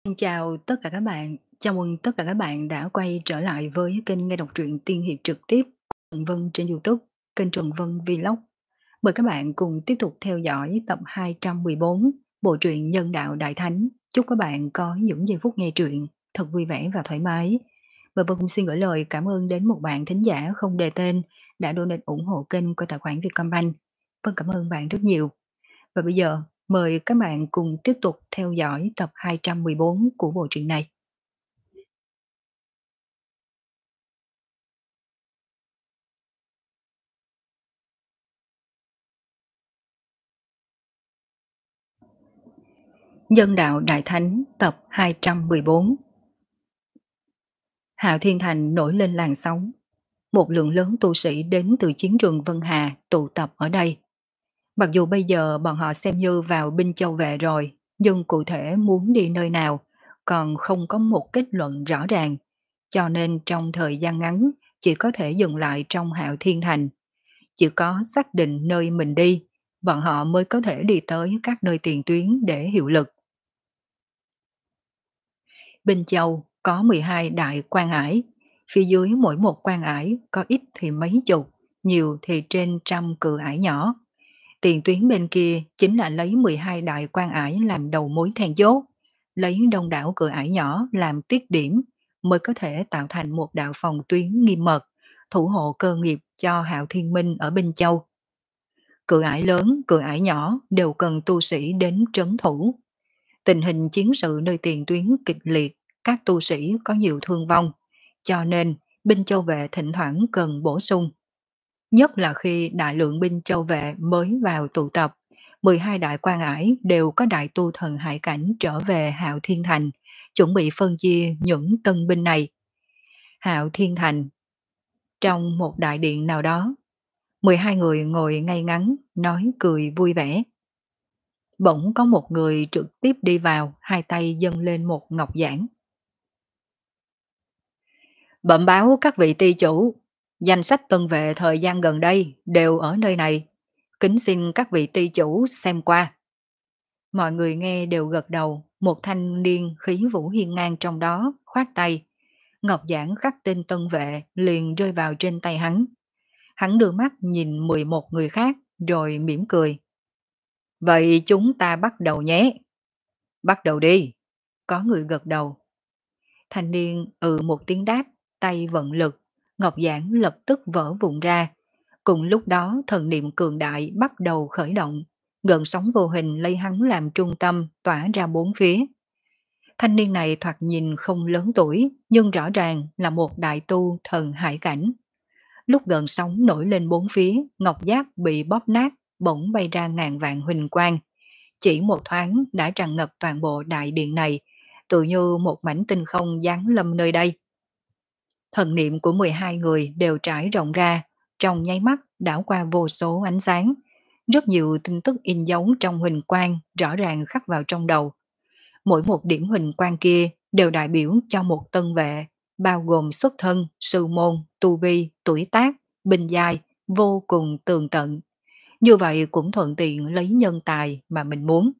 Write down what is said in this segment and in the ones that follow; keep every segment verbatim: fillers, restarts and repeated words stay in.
Xin chào tất cả các bạn, chào mừng tất cả các bạn đã quay trở lại với kênh nghe đọc truyện tiên hiệp trực tiếp Trần Vân trên YouTube, kênh Trần Vân Vlog. Mời các bạn cùng tiếp tục theo dõi tập hai trăm mười bốn bộ truyện Nhân đạo Đại Thánh. Chúc các bạn có những giây phút nghe truyện thật vui vẻ và thoải mái. Và Vân cũng xin gửi lời cảm ơn đến một bạn thính giả không đề tên đã donate ủng hộ kênh qua tài khoản Vietcombank. Vân cảm ơn bạn rất nhiều. Và bây giờ, mời các bạn cùng tiếp tục theo dõi tập hai trăm mười bốn của bộ truyện này. Nhân đạo Đại Thánh tập hai trăm mười bốn. Hạo Thiên Thành nổi lên làn sóng. Một lượng lớn tu sĩ đến từ chiến trường Vân Hà tụ tập ở đây. Mặc dù bây giờ bọn họ xem như vào binh châu vệ rồi, nhưng cụ thể muốn đi nơi nào còn không có một kết luận rõ ràng. Cho nên trong thời gian ngắn chỉ có thể dừng lại trong Hạo Thiên Thành. Chỉ có xác định nơi mình đi, bọn họ mới có thể đi tới các nơi tiền tuyến để hiệu lực. Bên Châu có mười hai đại quan ải, phía dưới mỗi một quan ải có ít thì mấy chục, nhiều thì trên trăm cự ải nhỏ. Tiền tuyến bên kia chính là lấy mười hai đại quan ải làm đầu mối then chốt, lấy đông đảo cự ải nhỏ làm tiết điểm mới có thể tạo thành một đạo phòng tuyến nghiêm mật, thủ hộ cơ nghiệp cho Hạo Thiên Minh ở bên Châu. Cự ải lớn, cự ải nhỏ đều cần tu sĩ đến trấn thủ. Tình hình chiến sự nơi tiền tuyến kịch liệt, các tu sĩ có nhiều thương vong, cho nên binh châu vệ thỉnh thoảng cần bổ sung. Nhất là khi đại lượng binh châu vệ mới vào tụ tập, mười hai đại quan ải đều có đại tu thần hải cảnh trở về Hạo Thiên Thành, chuẩn bị phân chia những tân binh này. Hạo Thiên Thành, trong một đại điện nào đó, mười hai người ngồi ngay ngắn, nói cười vui vẻ. Bỗng có một người trực tiếp đi vào, hai tay dâng lên một ngọc giản. Bẩm báo các vị ty chủ, danh sách tân vệ thời gian gần đây đều ở nơi này. Kính xin các vị ty chủ xem qua. Mọi người nghe đều gật đầu, một thanh niên khí vũ hiên ngang trong đó, khoát tay. Ngọc giản khắc tên tân vệ liền rơi vào trên tay hắn. Hắn đưa mắt nhìn mười một người khác, rồi mỉm cười. Vậy chúng ta bắt đầu nhé. Bắt đầu đi. Có người gật đầu. Thanh niên ừ một tiếng đáp, tay vận lực, ngọc giản lập tức vỡ vụn ra. Cùng lúc đó thần niệm cường đại bắt đầu khởi động, gợn sóng vô hình lấy hắn làm trung tâm tỏa ra bốn phía. Thanh niên này thoạt nhìn không lớn tuổi, nhưng rõ ràng là một đại tu thần hải cảnh. Lúc gợn sóng nổi lên bốn phía, ngọc giác bị bóp nát, bỗng bay ra ngàn vạn huỳnh quang. Chỉ một thoáng đã tràn ngập toàn bộ đại điện này, tự như một mảnh tinh không giáng lâm nơi đây. Thần niệm của mười hai người đều trải rộng ra, trong nháy mắt đảo qua vô số ánh sáng. Rất nhiều tin tức in dấu trong huỳnh quang rõ ràng khắc vào trong đầu. Mỗi một điểm huỳnh quang kia đều đại biểu cho một tân vệ, bao gồm xuất thân, sư môn, tu vi, tuổi tác, binh giai, vô cùng tường tận. Như vậy cũng thuận tiện lấy nhân tài mà mình muốn.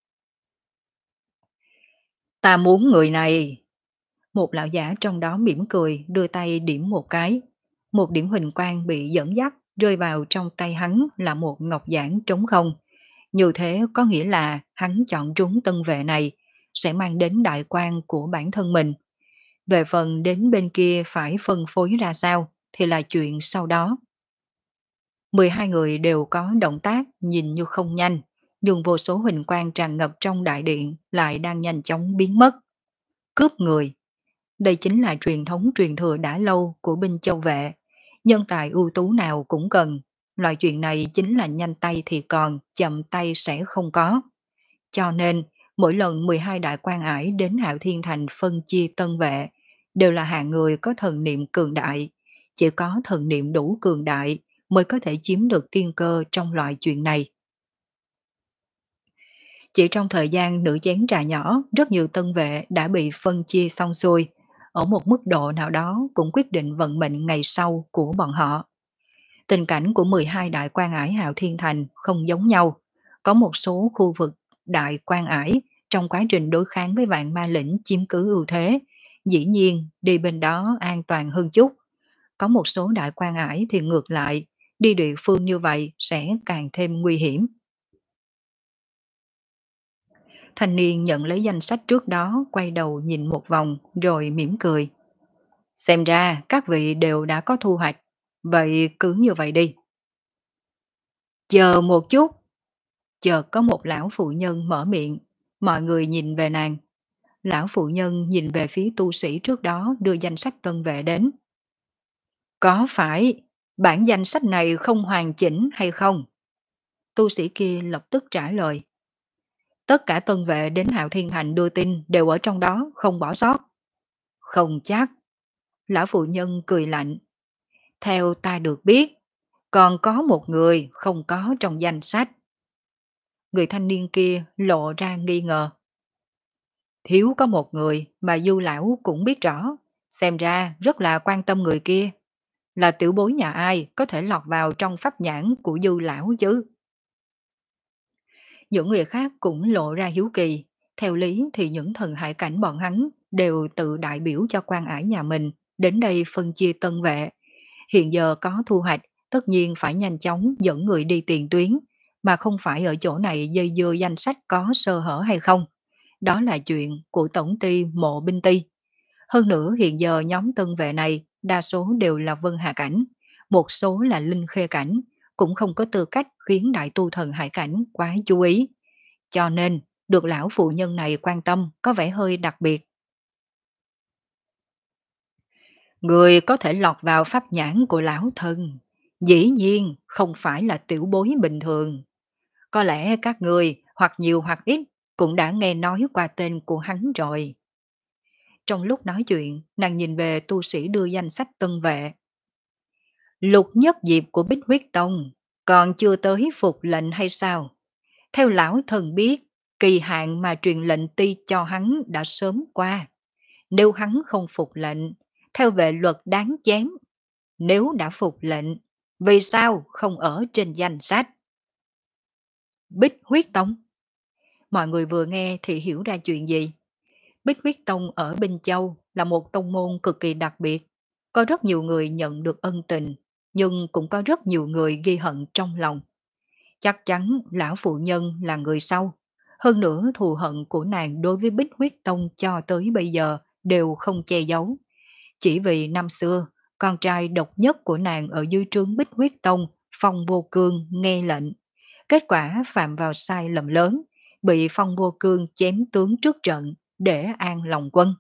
Ta muốn người này. Một lão giả trong đó mỉm cười đưa tay điểm một cái. Một điểm huỳnh quang bị dẫn dắt rơi vào trong tay hắn là một ngọc giản trống không. Như thế có nghĩa là hắn chọn trúng tân vệ này sẽ mang đến đại quan của bản thân mình. Về phần đến bên kia phải phân phối ra sao thì là chuyện sau đó. mười hai người đều có động tác nhìn như không nhanh, nhưng vô số huỳnh quang tràn ngập trong đại điện lại đang nhanh chóng biến mất. Cướp người. Đây chính là truyền thống truyền thừa đã lâu của binh châu vệ. Nhân tài ưu tú nào cũng cần. Loại chuyện này chính là nhanh tay thì còn, chậm tay sẽ không có. Cho nên, mỗi lần mười hai đại quan ải đến Hạo Thiên Thành phân chia tân vệ, đều là hạng người có thần niệm cường đại. Chỉ có thần niệm đủ cường đại mới có thể chiếm được tiên cơ trong loại chuyện này. Chỉ trong thời gian nửa chén trà nhỏ, rất nhiều tân vệ đã bị phân chia xong xuôi, ở một mức độ nào đó cũng quyết định vận mệnh ngày sau của bọn họ. Tình cảnh của mười hai đại quan ải Hạo Thiên Thành không giống nhau, có một số khu vực đại quan ải trong quá trình đối kháng với vạn ma lĩnh chiếm cứ ưu thế, dĩ nhiên đi bên đó an toàn hơn chút. Có một số đại quan ải thì ngược lại, đi địa phương như vậy sẽ càng thêm nguy hiểm. Thanh niên nhận lấy danh sách trước đó, quay đầu nhìn một vòng rồi mỉm cười. Xem ra các vị đều đã có thu hoạch, vậy cứ như vậy đi. Chờ một chút, chợt có một lão phụ nhân mở miệng, mọi người nhìn về nàng. Lão phụ nhân nhìn về phía tu sĩ trước đó đưa danh sách tân vệ đến. Có phải bản danh sách này không hoàn chỉnh hay không? Tu sĩ kia lập tức trả lời. Tất cả tân vệ đến Hạo Thiên Thành đưa tin đều ở trong đó, không bỏ sót. Không chắc. Lão phụ nhân cười lạnh. Theo ta được biết, còn có một người không có trong danh sách. Người thanh niên kia lộ ra nghi ngờ. Thiếu có một người mà Du lão cũng biết rõ, xem ra rất là quan tâm người kia. Là tiểu bối nhà ai có thể lọt vào trong pháp nhãn của Du lão chứ? Những người khác cũng lộ ra hiếu kỳ. Theo lý thì những thần hải cảnh bọn hắn đều tự đại biểu cho quan ải nhà mình đến đây phân chia tân vệ. Hiện giờ có thu hoạch, tất nhiên phải nhanh chóng dẫn người đi tiền tuyến, mà không phải ở chỗ này dây dưa danh sách có sơ hở hay không. Đó là chuyện của tổng ty Mộ Binh Ty. Hơn nữa hiện giờ nhóm tân vệ này đa số đều là vân hà cảnh, một số là linh khê cảnh, cũng không có tư cách khiến đại tu thần hải cảnh quá chú ý. Cho nên, được lão phụ nhân này quan tâm có vẻ hơi đặc biệt. Người có thể lọt vào pháp nhãn của lão thân, dĩ nhiên không phải là tiểu bối bình thường. Có lẽ các người hoặc nhiều hoặc ít cũng đã nghe nói qua tên của hắn rồi. Trong lúc nói chuyện, nàng nhìn về tu sĩ đưa danh sách tân vệ. Lục nhất diệp của Bích Huyết Tông còn chưa tới phục lệnh hay sao? Theo lão thần biết, kỳ hạn mà truyền lệnh ti cho hắn đã sớm qua. Nếu hắn không phục lệnh, theo vệ luật đáng chém. Nếu đã phục lệnh, vì sao không ở trên danh sách? Bích Huyết Tông. Mọi người vừa nghe thì hiểu ra chuyện gì. Bích Huyết Tông ở Bình Châu là một tông môn cực kỳ đặc biệt. Có rất nhiều người nhận được ân tình, nhưng cũng có rất nhiều người ghi hận trong lòng. Chắc chắn lão phụ nhân là người sau. Hơn nữa thù hận của nàng đối với Bích Huyết Tông cho tới bây giờ đều không che giấu. Chỉ vì năm xưa, con trai độc nhất của nàng ở dưới trướng Bích Huyết Tông, Phong Vô Cương nghe lệnh. Kết quả phạm vào sai lầm lớn, bị Phong Vô Cương chém tướng trước trận để an lòng quân.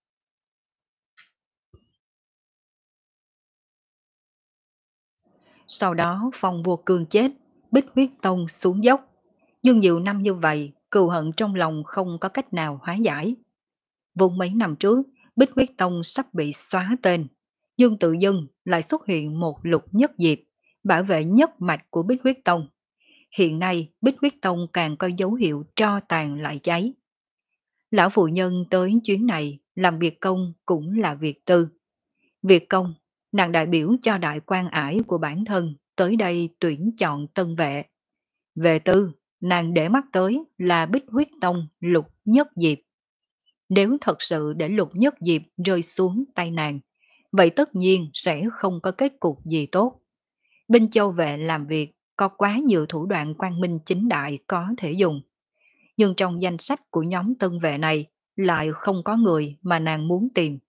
Sau đó Phong Vô Cương chết, Bích Huyết Tông xuống dốc. Nhưng nhiều năm như vậy, cừu hận trong lòng không có cách nào hóa giải. Vốn mấy năm trước, Bích Huyết Tông sắp bị xóa tên, nhưng tự dưng lại xuất hiện một Lục Nhất Diệp, bảo vệ nhất mạch của Bích Huyết Tông. Hiện nay, Bích Huyết Tông càng có dấu hiệu tro tàn lại cháy. Lão phụ nhân tới chuyến này làm việc công cũng là việc tư. Việc công, nàng đại biểu cho đại quan ải của bản thân tới đây tuyển chọn tân vệ. Về tư, nàng để mắt tới là Bích Huyết Tông Lục Nhất Diệp. Nếu thật sự để Lục Nhất Diệp rơi xuống tay nàng, vậy tất nhiên sẽ không có kết cục gì tốt. Binh Châu vệ làm việc có quá nhiều thủ đoạn quang minh chính đại có thể dùng. Nhưng trong danh sách của nhóm tân vệ này lại không có người mà nàng muốn tìm.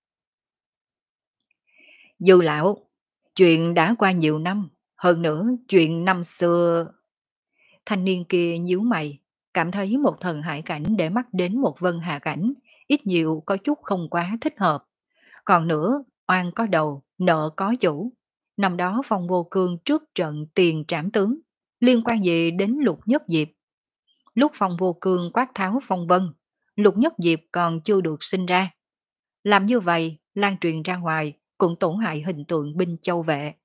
Dù lão, chuyện đã qua nhiều năm, hơn nữa chuyện năm xưa. Thanh niên kia nhíu mày, cảm thấy một thần hải cảnh để mắt đến một vân hà cảnh, ít nhiều có chút không quá thích hợp. Còn nữa, oan có đầu, nợ có chủ. Năm đó Phong Vô Cương trước trận tiền trảm tướng, liên quan gì đến Lục Nhất Diệp? Lúc Phong Vô Cương quát tháo phong vân, Lục Nhất Diệp còn chưa được sinh ra. Làm như vậy, lan truyền ra ngoài, cũng tổn hại hình tượng binh châu vệ.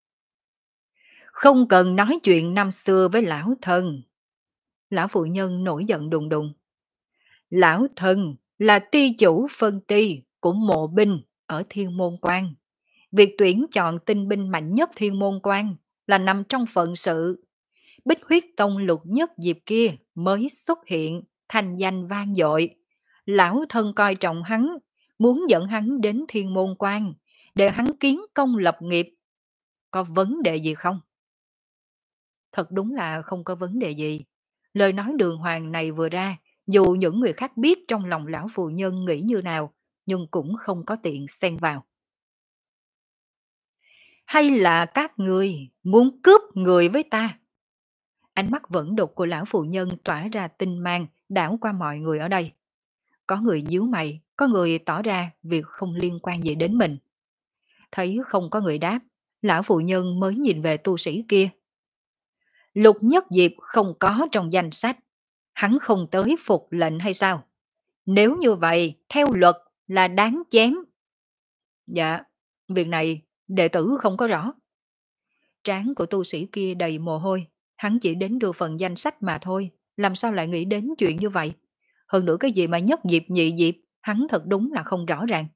Không cần nói chuyện năm xưa với lão thân. Lão phụ nhân nổi giận đùng đùng. Lão thân là ty chủ phân ty của mộ binh ở Thiên Môn Quan. Việc tuyển chọn tinh binh mạnh nhất Thiên Môn Quan là nằm trong phận sự. Bích Huyết Tông Lục Nhất Diệp kia mới xuất hiện, thanh danh vang dội. Lão thân coi trọng hắn, muốn dẫn hắn đến Thiên Môn Quan, để hắn kiến công lập nghiệp. Có vấn đề gì không? Thật đúng là không có vấn đề gì. Lời nói đường hoàng này vừa ra, dù những người khác biết trong lòng lão phụ nhân nghĩ như nào, nhưng cũng không có tiện xen vào. Hay là các người muốn cướp người với ta? Ánh mắt vẫn đục của lão phụ nhân tỏa ra tinh mang, đảo qua mọi người ở đây. Có người nhíu mày, có người tỏ ra việc không liên quan gì đến mình. Thấy không có người đáp, lão phụ nhân mới nhìn về tu sĩ kia. Lục Nhất Diệp không có trong danh sách, hắn không tới phục lệnh hay sao? Nếu như vậy, theo luật là đáng chém. Dạ, việc này đệ tử không có rõ. Trán của tu sĩ kia đầy mồ hôi, hắn chỉ đến đưa phần danh sách mà thôi, làm sao lại nghĩ đến chuyện như vậy? Hơn nữa cái gì mà nhất diệp nhị diệp, hắn thật đúng là không rõ ràng.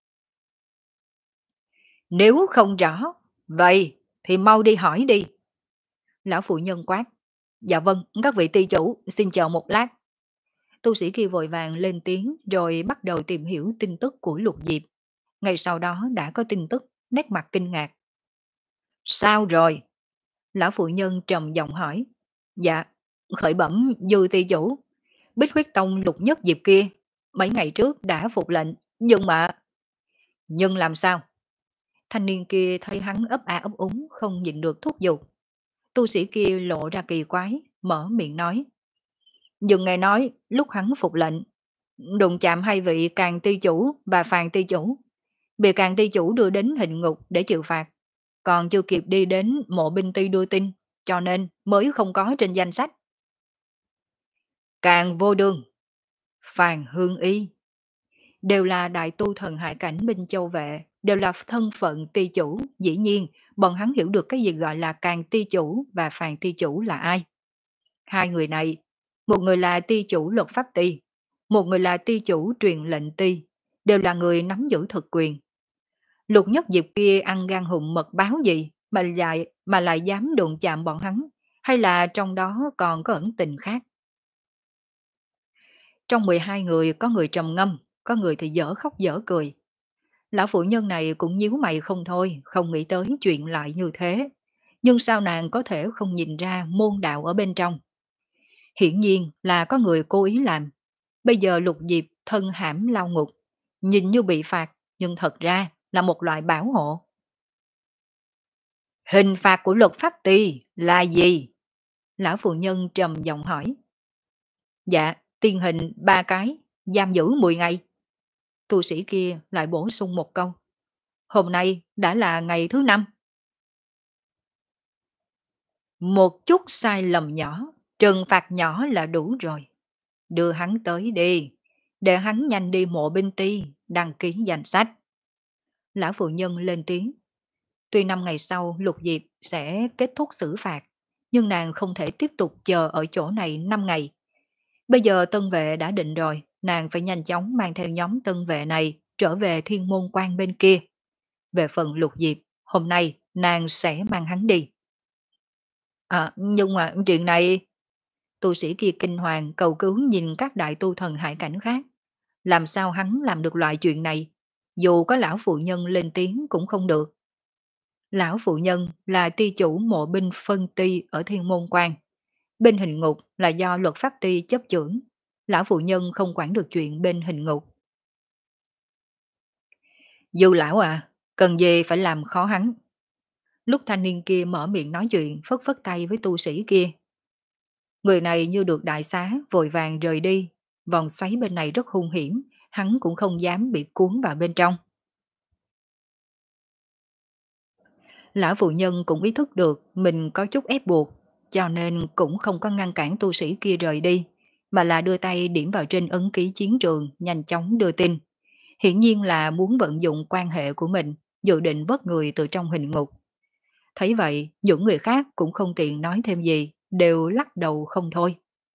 Nếu không rõ, vậy thì mau đi hỏi đi. Lão phụ nhân quát. Dạ vâng, các vị ty chủ, xin chờ một lát. Tu sĩ kia vội vàng lên tiếng rồi bắt đầu tìm hiểu tin tức của Lục Diệp. Ngay sau đó đã có tin tức, nét mặt kinh ngạc. Sao rồi? Lão phụ nhân trầm giọng hỏi. Dạ, khởi bẩm dư ty chủ. Bích huyết tông Lục Nhất Diệp kia, mấy ngày trước đã phục lệnh, nhưng mà... Nhưng làm sao? Thanh niên kia thấy hắn ấp a ấp úng không nhịn được thúc giục. Tu sĩ kia lộ ra kỳ quái, mở miệng nói. Nhưng nghe nói lúc hắn phục lệnh, đụng chạm hai vị Càng ty chủ và Phàn ty chủ, bị Càng ty chủ đưa đến hình ngục để chịu phạt, còn chưa kịp đi đến mộ binh ty đưa tin, cho nên mới không có trên danh sách. Càng vô đường, Phàn Hương Y, đều là đại tu thần hải cảnh Minh Châu Vệ, đều là thân phận ty chủ, dĩ nhiên bọn hắn hiểu được cái gì gọi là Càng ty chủ và Phàn ty chủ là ai. Hai người này, một người là ty chủ luật pháp ty, một người là ty chủ truyền lệnh ty, đều là người nắm giữ thực quyền. Lục Nhất Diệp kia ăn gan hùm mật báo gì mà lại, mà lại dám đụng chạm bọn hắn, hay là trong đó còn có ẩn tình khác? Trong mười hai người có người trầm ngâm, có người thì dở khóc dở cười. Lão phụ nhân này cũng nhíu mày không thôi, không nghĩ tới chuyện lại như thế. Nhưng sao nàng có thể không nhìn ra môn đạo ở bên trong? Hiển nhiên là có người cố ý làm. Bây giờ Lục Diệp thân hãm lao ngục, nhìn như bị phạt, nhưng thật ra là một loại bảo hộ. Hình phạt của luật pháp ty là gì? Lão phụ nhân trầm giọng hỏi. Dạ, tiên hình ba cái, giam giữ mười ngày. Tu sĩ kia lại bổ sung một câu. Hôm nay đã là ngày thứ năm. Một chút sai lầm nhỏ, trừng phạt nhỏ là đủ rồi. Đưa hắn tới đi, để hắn nhanh đi mộ binh ty, đăng ký danh sách. Lão phụ nhân lên tiếng. Tuy năm ngày sau Lục Diệp sẽ kết thúc xử phạt, nhưng nàng không thể tiếp tục chờ ở chỗ này năm ngày. Bây giờ tân vệ đã định rồi, nàng phải nhanh chóng mang theo nhóm tân vệ này trở về Thiên Môn Quan bên kia. Về phần Lục Diệp, hôm nay nàng sẽ mang hắn đi. À, nhưng mà chuyện này... Tu sĩ kia kinh hoàng cầu cứu nhìn các đại tu thần hải cảnh khác. Làm sao hắn làm được loại chuyện này? Dù có lão phụ nhân lên tiếng cũng không được. Lão phụ nhân là ty chủ mộ binh phân ty ở Thiên Môn Quan. Bên hình ngục là do luật pháp ty chấp chưởng. Lão phụ nhân không quản được chuyện bên hình ngục. Dư lão à, cần gì phải làm khó hắn? Lúc thanh niên kia mở miệng nói chuyện, phất phất tay với tu sĩ kia. Người này như được đại xá, vội vàng rời đi. Vòng xoáy bên này rất hung hiểm, hắn cũng không dám bị cuốn vào bên trong. Lão phụ nhân cũng ý thức được mình có chút ép buộc, cho nên cũng không có ngăn cản tu sĩ kia rời đi, mà là đưa tay điểm vào trên ấn ký chiến trường, nhanh chóng đưa tin. Hiển nhiên là muốn vận dụng quan hệ của mình, dự định vớt người từ trong hình ngục. Thấy vậy, những người khác cũng không tiện nói thêm gì, đều lắc đầu không thôi.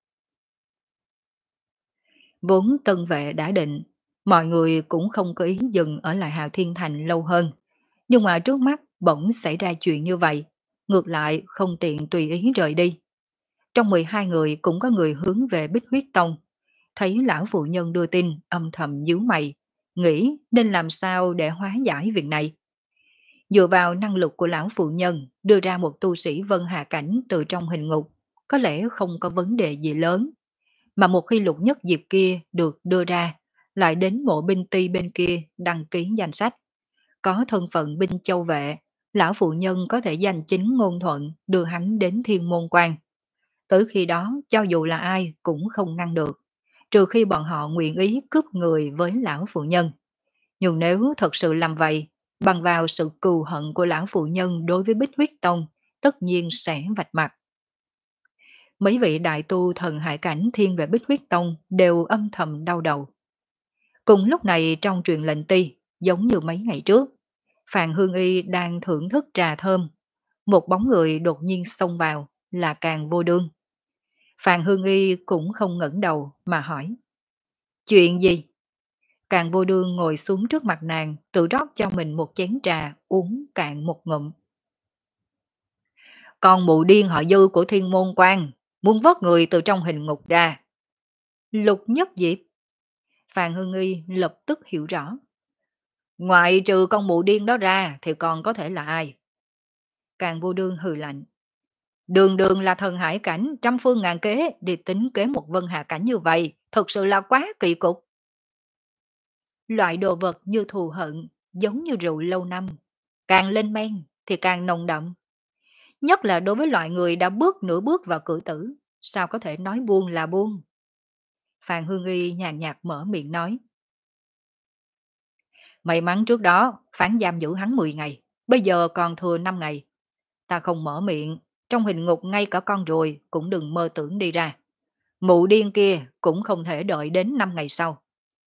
Vốn tân vệ đã định, mọi người cũng không có ý dừng ở lại Hạo Thiên Thành lâu hơn. Nhưng mà trước mắt bỗng xảy ra chuyện như vậy, ngược lại không tiện tùy ý rời đi. Trong mười hai người cũng có người hướng về Bích Huyết Tông, thấy lão phụ nhân đưa tin, âm thầm nhíu mày, nghĩ nên làm sao để hóa giải việc này. Dựa vào năng lực của lão phụ nhân, đưa ra một tu sĩ vân hạ cảnh từ trong hình ngục, có lẽ không có vấn đề gì lớn. Mà một khi lục nhất diệp kia được đưa ra, lại đến mộ binh ti bên kia đăng ký danh sách, có thân phận binh châu vệ, lão phụ nhân có thể giành chính ngôn thuận đưa hắn đến thiên môn quan. Tới khi đó, cho dù là ai cũng không ngăn được, trừ khi bọn họ nguyện ý cướp người với lão phụ nhân. Nhưng nếu thật sự làm vậy, bằng vào sự cừu hận của lão phụ nhân đối với Bích Huyết Tông, tất nhiên sẽ vạch mặt. Mấy vị đại tu thần hải cảnh thiên về Bích Huyết Tông đều âm thầm đau đầu. Cùng lúc này trong truyền lệnh ti, giống như mấy ngày trước, Phàn Hương Y đang thưởng thức trà thơm. Một bóng người đột nhiên xông vào là Càng Vô Đương. Phàn Hương Y cũng không ngẩng đầu mà hỏi. Chuyện gì? Càng Vô Đương ngồi xuống trước mặt nàng, tự rót cho mình một chén trà, uống cạn một ngụm. Con mụ điên họ Dư của Thiên Môn Quan, muốn vớt người từ trong hình ngục ra. Lục Nhất Diệp. Phàn Hương Y lập tức hiểu rõ. Ngoại trừ con mụ điên đó ra thì còn có thể là ai? Càng Vô Đương hừ lạnh. Đường đường là thần hải cảnh, trăm phương ngàn kế, đi tính kế một vân hạ cảnh như vậy, thật sự là quá kỳ cục. Loại đồ vật như thù hận, giống như rượu lâu năm, càng lên men thì càng nồng đậm. Nhất là đối với loại người đã bước nửa bước vào cử tử, sao có thể nói buông là buông. Phàn Hương Y nhàn nhạt mở miệng nói. May mắn trước đó, phán giam giữ hắn mười ngày, bây giờ còn thừa năm ngày. Ta không mở miệng, trong hình ngục ngay cả con ruồi cũng đừng mơ tưởng đi ra. Mụ điên kia cũng không thể đợi đến năm ngày sau.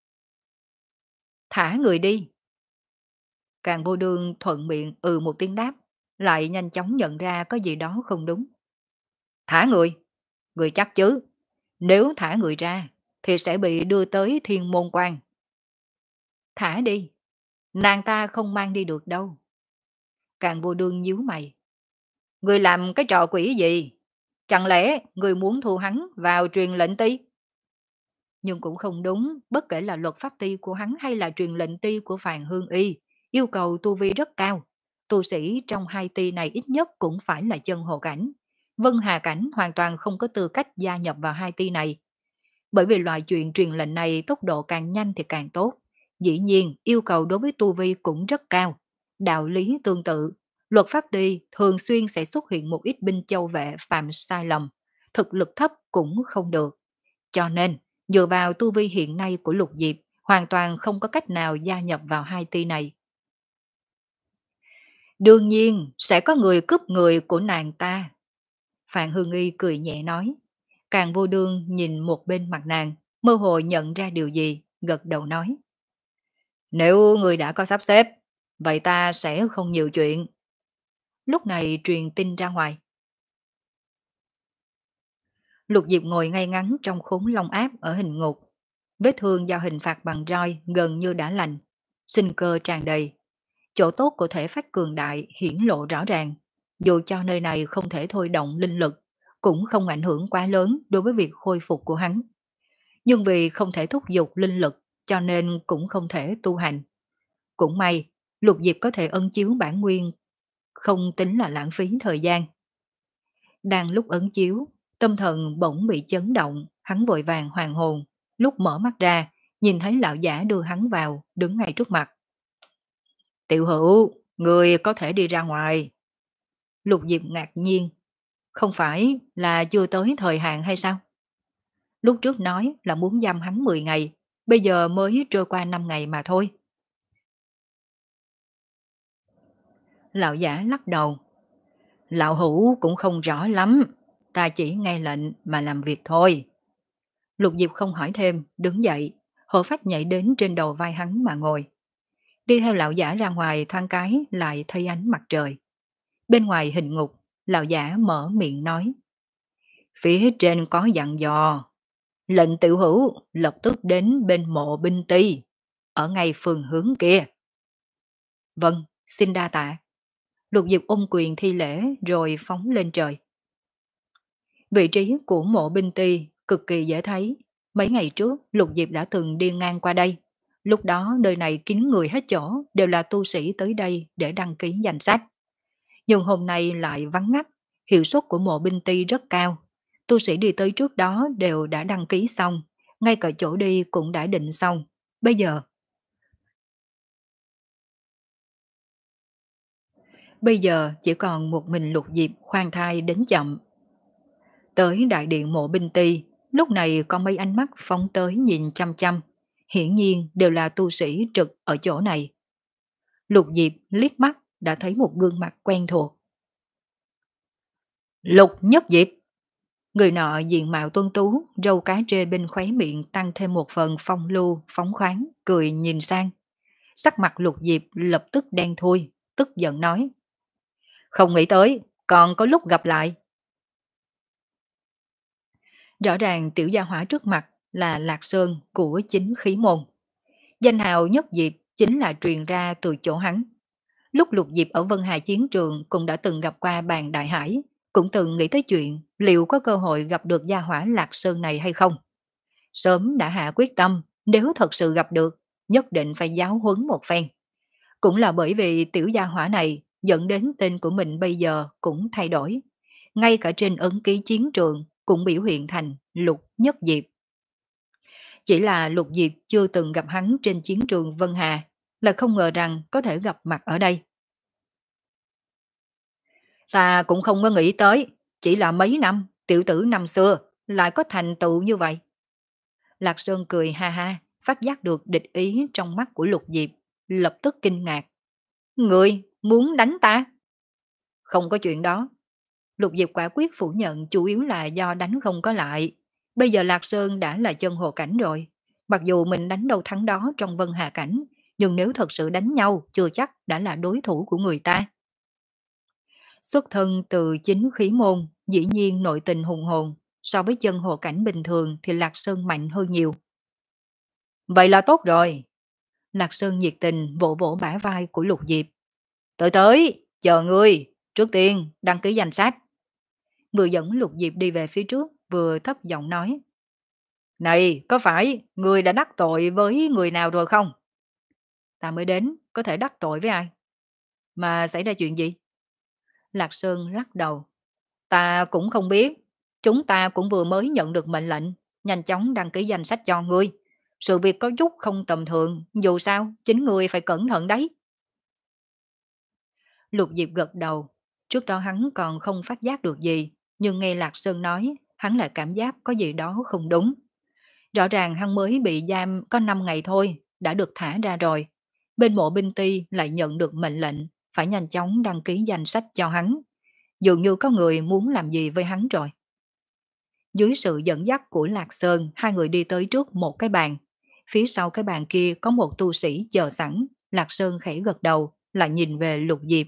Thả người đi. Càng Vô Đương thuận miệng ừ một tiếng đáp, lại nhanh chóng nhận ra có gì đó không đúng. Thả người? Người chắc chứ? Nếu thả người ra, thì sẽ bị đưa tới thiên môn quan. Thả đi. Nàng ta không mang đi được đâu. Càng Vô Đương nhíu mày. Người làm cái trò quỷ gì? Chẳng lẽ người muốn thu hắn vào truyền lệnh ti? Nhưng cũng không đúng, bất kể là luật pháp ti của hắn hay là truyền lệnh ti của Phàn Hương Y, yêu cầu tu vi rất cao. Tu sĩ trong hai ti này ít nhất cũng phải là chân hồ cảnh. Vân Hà cảnh hoàn toàn không có tư cách gia nhập vào hai ti này. Bởi vì loại chuyện truyền lệnh này tốc độ càng nhanh thì càng tốt. Dĩ nhiên, yêu cầu đối với tu vi cũng rất cao. Đạo lý tương tự, luật pháp ti thường xuyên sẽ xuất hiện một ít binh châu vệ phạm sai lầm. Thực lực thấp cũng không được. Cho nên, dựa vào tu vi hiện nay của Lục Diệp, hoàn toàn không có cách nào gia nhập vào hai ti này. Đương nhiên, sẽ có người cướp người của nàng ta. Phàn Hương Y cười nhẹ nói. Càng Vô Đương nhìn một bên mặt nàng, mơ hồ nhận ra điều gì, gật đầu nói. Nếu người đã có sắp xếp, vậy ta sẽ không nhiều chuyện. Lúc này truyền tin ra ngoài. Lục Diệp ngồi ngay ngắn trong khốn long áp ở hình ngục. Vết thương do hình phạt bằng roi gần như đã lành, sinh cơ tràn đầy. Chỗ tốt của thể phách cường đại hiển lộ rõ ràng. Dù cho nơi này không thể thôi động linh lực, cũng không ảnh hưởng quá lớn đối với việc khôi phục của hắn. Nhưng vì không thể thúc giục linh lực, cho nên cũng không thể tu hành. Cũng may, Lục Diệp có thể ân chiếu bản nguyên, không tính là lãng phí thời gian. Đang lúc ấn chiếu, tâm thần bỗng bị chấn động, hắn vội vàng hoàn hồn. Lúc mở mắt ra, nhìn thấy lão giả đưa hắn vào, đứng ngay trước mặt. Tiểu Hữu, người có thể đi ra ngoài. Lục Diệp ngạc nhiên. Không phải là chưa tới thời hạn hay sao? Lúc trước nói là muốn giam hắn mười ngày, bây giờ mới trôi qua năm ngày mà thôi. Lão giả lắc đầu. Lão hữu cũng không rõ lắm, ta chỉ nghe lệnh mà làm việc thôi. Lục Diệp không hỏi thêm, đứng dậy, hổ phách nhảy đến trên đầu vai hắn mà ngồi. Đi theo lão giả ra ngoài thoáng cái lại thấy ánh mặt trời. Bên ngoài hình ngục, lão giả mở miệng nói. Phía trên có dặn dò, lệnh tiểu hữu lập tức đến bên mộ binh ti, ở ngay phương hướng kia. Vâng, xin đa tạ. Lục Diệp ôm quyền thi lễ rồi phóng lên trời. Vị trí của mộ binh ti cực kỳ dễ thấy, Mấy ngày trước, Lục Diệp đã từng đi ngang qua đây. Lúc đó nơi này kín người hết chỗ, đều là tu sĩ tới đây để đăng ký danh sách. Nhưng hôm nay lại vắng ngắt, hiệu suất của mộ binh ty rất cao. Tu sĩ đi tới trước đó đều đã đăng ký xong, ngay cả chỗ đi cũng đã định xong. Bây giờ, bây giờ chỉ còn một mình Lục Diệp khoan thai đến chậm. Tới đại điện mộ binh ty, lúc này có mấy ánh mắt phóng tới nhìn chăm chăm. Hiển nhiên đều là tu sĩ trực ở chỗ này. Lục Diệp liếc mắt đã thấy một gương mặt quen thuộc. Lục Nhất Diệp. Người nọ diện mạo tuân tú, râu cá trê bên khóe miệng tăng thêm một phần phong lưu, phóng khoáng, cười nhìn sang. Sắc mặt Lục Diệp lập tức đen thui, tức giận nói. Không nghĩ tới, còn có lúc gặp lại. Rõ ràng tiểu gia hỏa trước mặt là Lạc Sơn của chính khí môn. Danh hào Nhất Diệp chính là truyền ra từ chỗ hắn. Lúc Lục Diệp ở Vân Hà chiến trường cũng đã từng gặp qua bàn Đại Hải, cũng từng nghĩ tới chuyện liệu có cơ hội gặp được gia hỏa Lạc Sơn này hay không. Sớm đã hạ quyết tâm, nếu thật sự gặp được, nhất định phải giáo huấn một phen. Cũng là bởi vì tiểu gia hỏa này dẫn đến tên của mình bây giờ cũng thay đổi. Ngay cả trên ấn ký chiến trường cũng biểu hiện thành Lục Nhất Diệp. Chỉ là Lục Diệp chưa từng gặp hắn trên chiến trường Vân Hà, là không ngờ rằng có thể gặp mặt ở đây. Ta cũng không có nghĩ tới, chỉ là mấy năm, tiểu tử năm xưa lại có thành tựu như vậy. Lạc Sơn cười ha ha, phát giác được địch ý trong mắt của Lục Diệp, lập tức kinh ngạc. Người muốn đánh ta? Không có chuyện đó. Lục Diệp quả quyết phủ nhận chủ yếu là do đánh không có lại. Bây giờ Lạc Sơn đã là chân hồ cảnh rồi. Mặc dù mình đánh đâu thắng đó trong Vân Hà cảnh, nhưng nếu thật sự đánh nhau chưa chắc đã là đối thủ của người ta. Xuất thân từ chính khí môn, dĩ nhiên nội tình hùng hồn, so với chân hồ cảnh bình thường thì Lạc Sơn mạnh hơn nhiều. Vậy là tốt rồi. Lạc Sơn nhiệt tình vỗ vỗ bả vai của Lục Diệp. Tới tới, chờ ngươi, trước tiên đăng ký danh sách. Vừa dẫn Lục Diệp đi về phía trước, vừa thấp giọng nói. Này, có phải ngươi đã đắc tội với người nào rồi không? Ta mới đến, có thể đắc tội với ai? Mà xảy ra chuyện gì? Lạc Sơn lắc đầu. Ta cũng không biết. Chúng ta cũng vừa mới nhận được mệnh lệnh, nhanh chóng đăng ký danh sách cho ngươi. Sự việc có chút không tầm thường, dù sao, chính ngươi phải cẩn thận đấy. Lục Diệp gật đầu. Trước đó hắn còn không phát giác được gì, nhưng nghe Lạc Sơn nói, hắn lại cảm giác có gì đó không đúng. Rõ ràng hắn mới bị giam có năm ngày thôi, đã được thả ra rồi. Bên mộ binh ty lại nhận được mệnh lệnh, phải nhanh chóng đăng ký danh sách cho hắn. Dường như có người muốn làm gì với hắn rồi. Dưới sự dẫn dắt của Lạc Sơn, hai người đi tới trước một cái bàn. Phía sau cái bàn kia có một tu sĩ chờ sẵn, Lạc Sơn khẽ gật đầu, lại nhìn về Lục Diệp.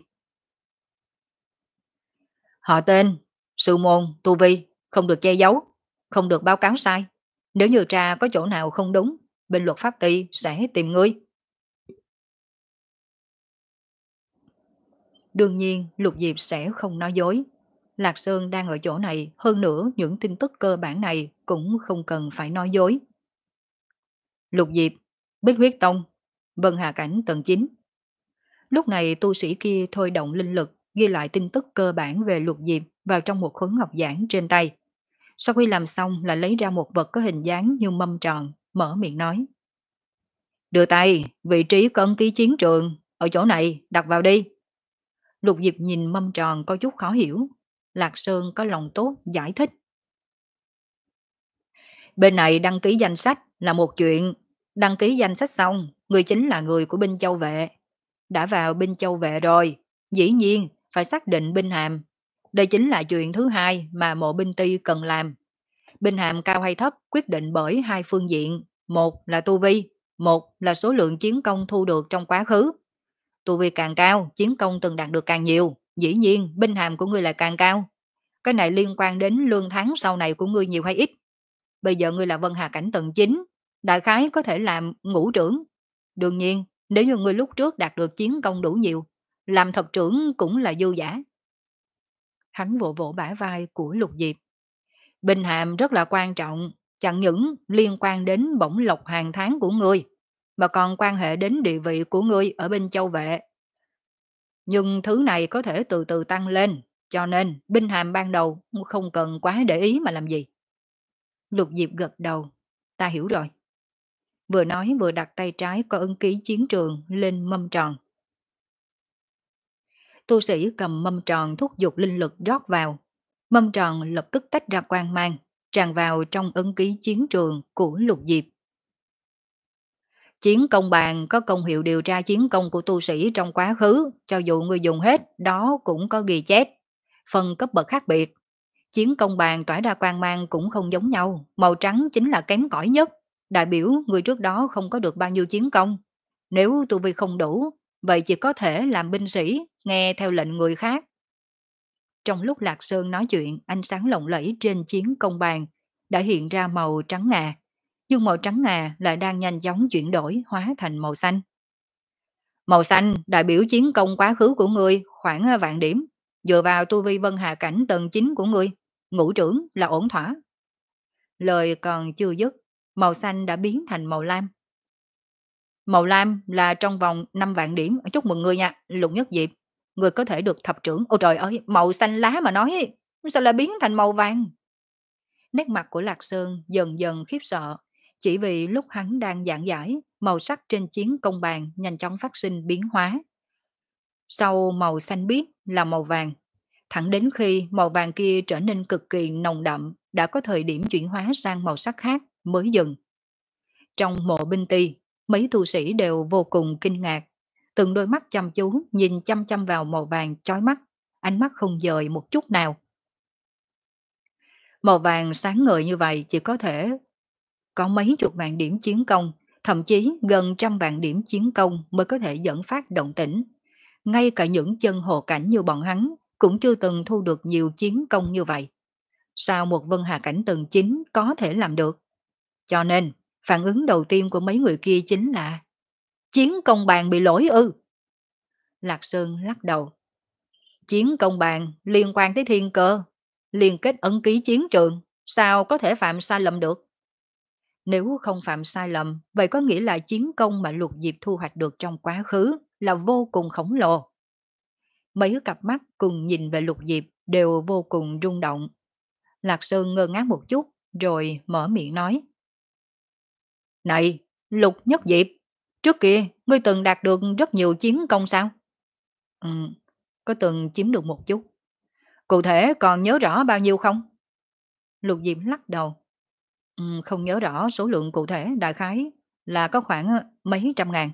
Họ tên, sư môn, tu vi, không được che giấu, không được báo cáo sai. Nếu như tra có chỗ nào không đúng, bên luật pháp ty sẽ tìm ngươi. Đương nhiên, Lục Diệp sẽ không nói dối. Lạc Sơn đang ở chỗ này, hơn nữa những tin tức cơ bản này cũng không cần phải nói dối. Lục Diệp, Bích Huyết Tông, Vân Hà Cảnh tầng chín. Lúc này tu sĩ kia thôi động linh lực, ghi lại tin tức cơ bản về Lục Diệp vào trong một khối ngọc giản trên tay. Sau khi làm xong là lấy ra một vật có hình dáng như mâm tròn, mở miệng nói. Đưa tay, vị trí cân ký chiến trường, ở chỗ này, đặt vào đi. Lục Diệp nhìn mâm tròn có chút khó hiểu. Lạc Sơn có lòng tốt giải thích. Bên này đăng ký danh sách là một chuyện. Đăng ký danh sách xong, người chính là người của binh châu vệ. Đã vào binh châu vệ rồi, dĩ nhiên phải xác định binh hàm. Đây chính là chuyện thứ hai mà mộ binh ty cần làm. Binh hàm cao hay thấp quyết định bởi hai phương diện. Một là tu vi, một là số lượng chiến công thu được trong quá khứ. Tu vi càng cao, chiến công từng đạt được càng nhiều. Dĩ nhiên, binh hàm của ngươi là càng cao. Cái này liên quan đến lương tháng sau này của ngươi nhiều hay ít. Bây giờ ngươi là Vân Hà Cảnh tầng chín, đại khái có thể làm ngũ trưởng. Đương nhiên, nếu như ngươi lúc trước đạt được chiến công đủ nhiều, làm thập trưởng cũng là dư giả. Hắn vỗ vỗ bả vai của Lục Diệp. Binh hàm rất là quan trọng, chẳng những liên quan đến bổng lộc hàng tháng của ngươi, mà còn quan hệ đến địa vị của ngươi ở bên châu vệ. Nhưng thứ này có thể từ từ tăng lên, cho nên binh hàm ban đầu không cần quá để ý mà làm gì. Lục Diệp gật đầu, ta hiểu rồi. Vừa nói vừa đặt tay trái có ấn ký chiến trường lên mâm tròn. Tu sĩ cầm mâm tròn thúc giục linh lực rót vào. Mâm tròn lập tức tách ra quang mang, tràn vào trong ấn ký chiến trường của Lục Diệp. Chiến công bàn có công hiệu điều tra chiến công của tu sĩ trong quá khứ, cho dù người dùng hết, đó cũng có ghi chép. Phần cấp bậc khác biệt. Chiến công bàn tỏa ra quang mang cũng không giống nhau, màu trắng chính là kém cỏi nhất, đại biểu người trước đó không có được bao nhiêu chiến công. Nếu tu vi không đủ, vậy chỉ có thể làm binh sĩ, nghe theo lệnh người khác. Trong lúc Lạc Sơn nói chuyện, ánh sáng lộng lẫy trên chiến công bàn đã hiện ra màu trắng ngà, nhưng màu trắng ngà lại đang nhanh chóng chuyển đổi hóa thành màu xanh. Màu xanh đại biểu chiến công quá khứ của người khoảng vạn điểm, dựa vào tu vi vân hà cảnh tầng chín của người, ngũ trưởng là ổn thỏa. Lời còn chưa dứt, màu xanh đã biến thành màu lam. Màu lam là trong vòng năm vạn điểm, chúc mừng người nha, Lục Nhất Diệp. Người có thể được thập trưởng. Ôi trời ơi, màu xanh lá mà nói, sao lại biến thành màu vàng? Nét mặt của Lạc Sơn dần dần khiếp sợ, chỉ vì lúc hắn đang giảng giải, màu sắc trên chiến công bàn nhanh chóng phát sinh biến hóa. Sau màu xanh biếc là màu vàng, thẳng đến khi màu vàng kia trở nên cực kỳ nồng đậm, đã có thời điểm chuyển hóa sang màu sắc khác mới dừng. Trong mộ binh ty, mấy tu sĩ đều vô cùng kinh ngạc, từng đôi mắt chăm chú nhìn chăm chăm vào màu vàng chói mắt, ánh mắt không dời một chút nào. Màu vàng sáng ngời như vậy chỉ có thể có mấy chục vạn điểm chiến công, thậm chí gần trăm vạn điểm chiến công mới có thể dẫn phát động tĩnh. Ngay cả những chân hồ cảnh như bọn hắn cũng chưa từng thu được nhiều chiến công như vậy. Sao một vân hà cảnh tầng chín có thể làm được? Cho nên, phản ứng đầu tiên của mấy người kia chính là chiến công bàn bị lỗi ư. Lạc Sơn lắc đầu. Chiến công bàn liên quan tới thiên cơ, liên kết ấn ký chiến trường, sao có thể phạm sai lầm được? Nếu không phạm sai lầm, vậy có nghĩa là chiến công mà Lục Diệp thu hoạch được trong quá khứ là vô cùng khổng lồ. Mấy cặp mắt cùng nhìn về Lục Diệp đều vô cùng rung động. Lạc Sơn ngơ ngác một chút, rồi mở miệng nói. Này, Lục Nhất Diệp, trước kia ngươi từng đạt được rất nhiều chiến công sao? Ừ, có từng chiếm được một chút. Cụ thể còn nhớ rõ bao nhiêu không? Lục Diệp lắc đầu. Ừ, không nhớ rõ số lượng cụ thể, đại khái là có khoảng ờ, mấy trăm ngàn.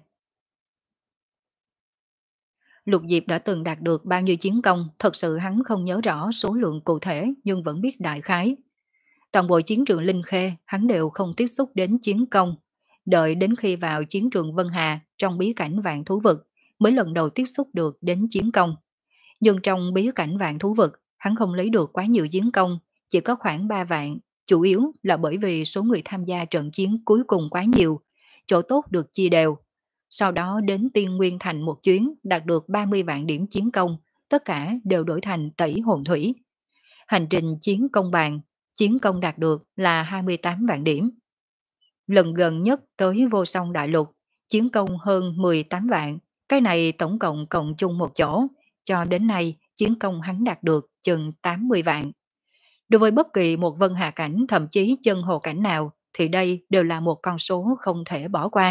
Lục Diệp đã từng đạt được bao nhiêu chiến công, thật sự hắn không nhớ rõ số lượng cụ thể nhưng vẫn biết đại khái. Toàn bộ chiến trường Linh Khê hắn đều không tiếp xúc đến chiến công, đợi đến khi vào chiến trường Vân Hà trong bí cảnh vạn thú vực mới lần đầu tiếp xúc được đến chiến công. Nhưng trong bí cảnh vạn thú vực, hắn không lấy được quá nhiều chiến công, chỉ có khoảng ba vạn, chủ yếu là bởi vì số người tham gia trận chiến cuối cùng quá nhiều, chỗ tốt được chia đều. Sau đó đến Tiên Nguyên Thành một chuyến đạt được ba mươi vạn điểm chiến công, tất cả đều đổi thành tẩy hồn thủy. Hành trình chiến công bàn, chiến công đạt được là hai mươi tám vạn điểm. Lần gần nhất tới Vô Song Đại Lục, chiến công hơn mười tám vạn, cái này tổng cộng cộng chung một chỗ, cho đến nay chiến công hắn đạt được chừng tám mươi vạn. Đối với bất kỳ một vân hà cảnh thậm chí chân hồ cảnh nào thì đây đều là một con số không thể bỏ qua.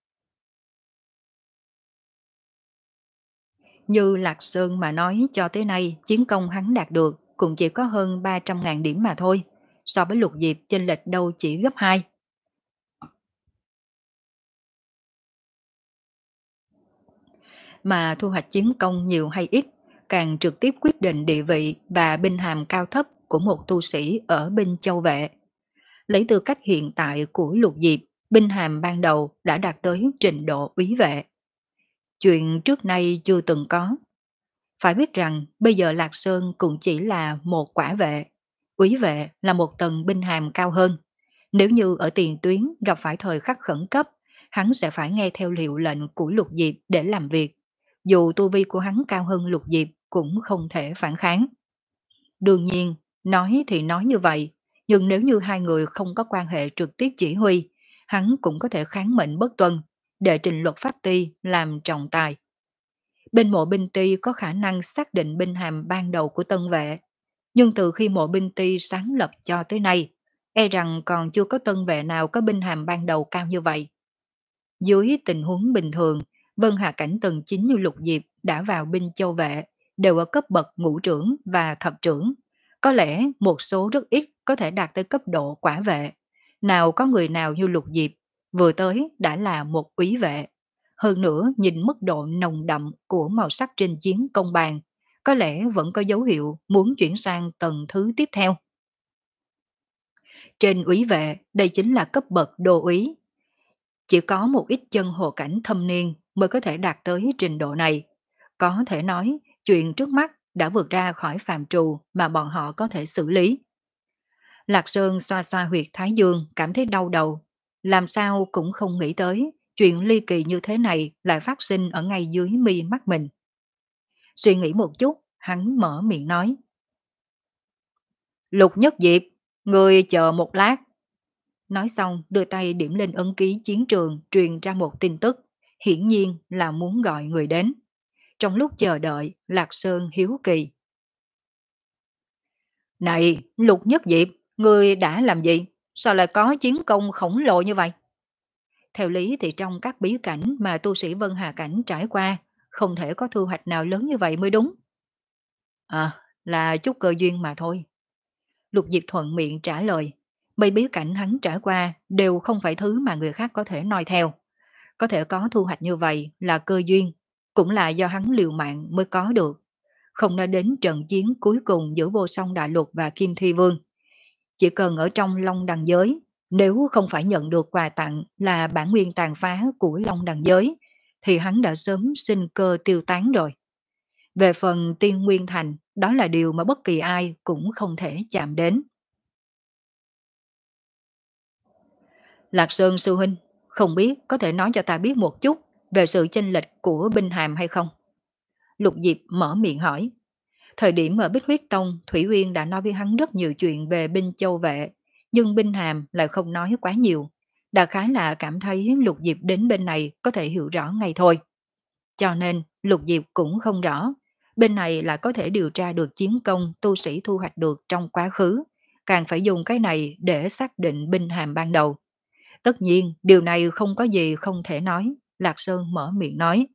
Như Lạc Sơn mà nói cho tới nay chiến công hắn đạt được cũng chỉ có hơn ba trăm ngàn điểm mà thôi, so với Lục Diệp chênh lệch đâu chỉ gấp hai. Mà thu hoạch chiến công nhiều hay ít càng trực tiếp quyết định địa vị và binh hàm cao thấp của một tu sĩ ở binh châu vệ. Lấy tư cách hiện tại của Lục Diệp, binh hàm ban đầu đã đạt tới trình độ úy vệ. Chuyện trước nay chưa từng có. Phải biết rằng bây giờ Lạc Sơn cũng chỉ là một quả vệ, úy vệ là một tầng binh hàm cao hơn. Nếu như ở tiền tuyến gặp phải thời khắc khẩn cấp, hắn sẽ phải nghe theo hiệu lệnh của Lục Diệp để làm việc. Dù tu vi của hắn cao hơn Lục Diệp cũng không thể phản kháng. Đương nhiên, nói thì nói như vậy, Nhưng nếu như hai người không có quan hệ trực tiếp chỉ huy, hắn cũng có thể kháng mệnh bất tuân, để trình luật pháp ty làm trọng tài. Bên mộ binh ty có khả năng xác định binh hàm ban đầu của tân vệ, nhưng từ khi mộ binh ty sáng lập cho tới nay, e rằng còn chưa có tân vệ nào có binh hàm ban đầu cao như vậy. Dưới tình huống bình thường, Vân Hà Cảnh tầng chín như Lục Diệp đã vào binh châu vệ, đều ở cấp bậc ngũ trưởng và thập trưởng. Có lẽ một số rất ít có thể đạt tới cấp độ quả vệ. Nào có người nào như Lục Diệp, vừa tới đã là một úy vệ. Hơn nữa nhìn mức độ nồng đậm của màu sắc trên chiến công bàn, có lẽ vẫn có dấu hiệu muốn chuyển sang tầng thứ tiếp theo. Trên úy vệ, đây chính là cấp bậc đô úy. Chỉ có một ít chân hồ cảnh thâm niên mới có thể đạt tới trình độ này. Có thể nói, chuyện trước mắt đã vượt ra khỏi phạm trù mà bọn họ có thể xử lý. Lạc Sơn xoa xoa huyệt thái dương, cảm thấy đau đầu. Làm sao cũng không nghĩ tới, chuyện ly kỳ như thế này lại phát sinh ở ngay dưới mi mắt mình. Suy nghĩ một chút, hắn mở miệng nói. Lục Nhất Diệp, người chờ một lát. Nói xong đưa tay điểm lên ấn ký chiến trường truyền ra một tin tức, hiển nhiên là muốn gọi người đến. Trong lúc chờ đợi, Lạc Sơn hiếu kỳ. Này, Lục Nhất Diệp, người đã làm gì? Sao lại có chiến công khổng lồ như vậy? Theo lý thì trong các bí cảnh mà tu sĩ Vân Hà Cảnh trải qua, không thể có thu hoạch nào lớn như vậy mới đúng. À, là chút cơ duyên mà thôi. Lục Diệp thuận miệng trả lời. Mấy bí cảnh hắn trải qua đều không phải thứ mà người khác có thể noi theo. Có thể có thu hoạch như vậy là cơ duyên, cũng là do hắn liều mạng mới có được. Không nói đến trận chiến cuối cùng giữa Vô Song Đại Lục và Kim Thi Vương. Chỉ cần ở trong Long Đằng Giới, nếu không phải nhận được quà tặng là bản nguyên tàn phá của Long Đằng Giới, thì hắn đã sớm sinh cơ tiêu tán rồi. Về phần Tiên Nguyên Thành, đó là điều mà bất kỳ ai cũng không thể chạm đến. Lạc Sơn sư huynh, không biết có thể nói cho ta biết một chút về sự chênh lệch của binh hàm hay không? Lục Diệp mở miệng hỏi. Thời điểm ở Bích Huyết Tông, Thủy Uyên đã nói với hắn rất nhiều chuyện về binh châu vệ, nhưng binh hàm lại không nói quá nhiều. Đại khái là cảm thấy Lục Diệp đến bên này có thể hiểu rõ ngay thôi. Cho nên Lục Diệp cũng không rõ, bên này là có thể điều tra được chiến công tu sĩ thu hoạch được trong quá khứ, càng phải dùng cái này để xác định binh hàm ban đầu. Tất nhiên, điều này không có gì không thể nói, Lạc Sơn mở miệng nói.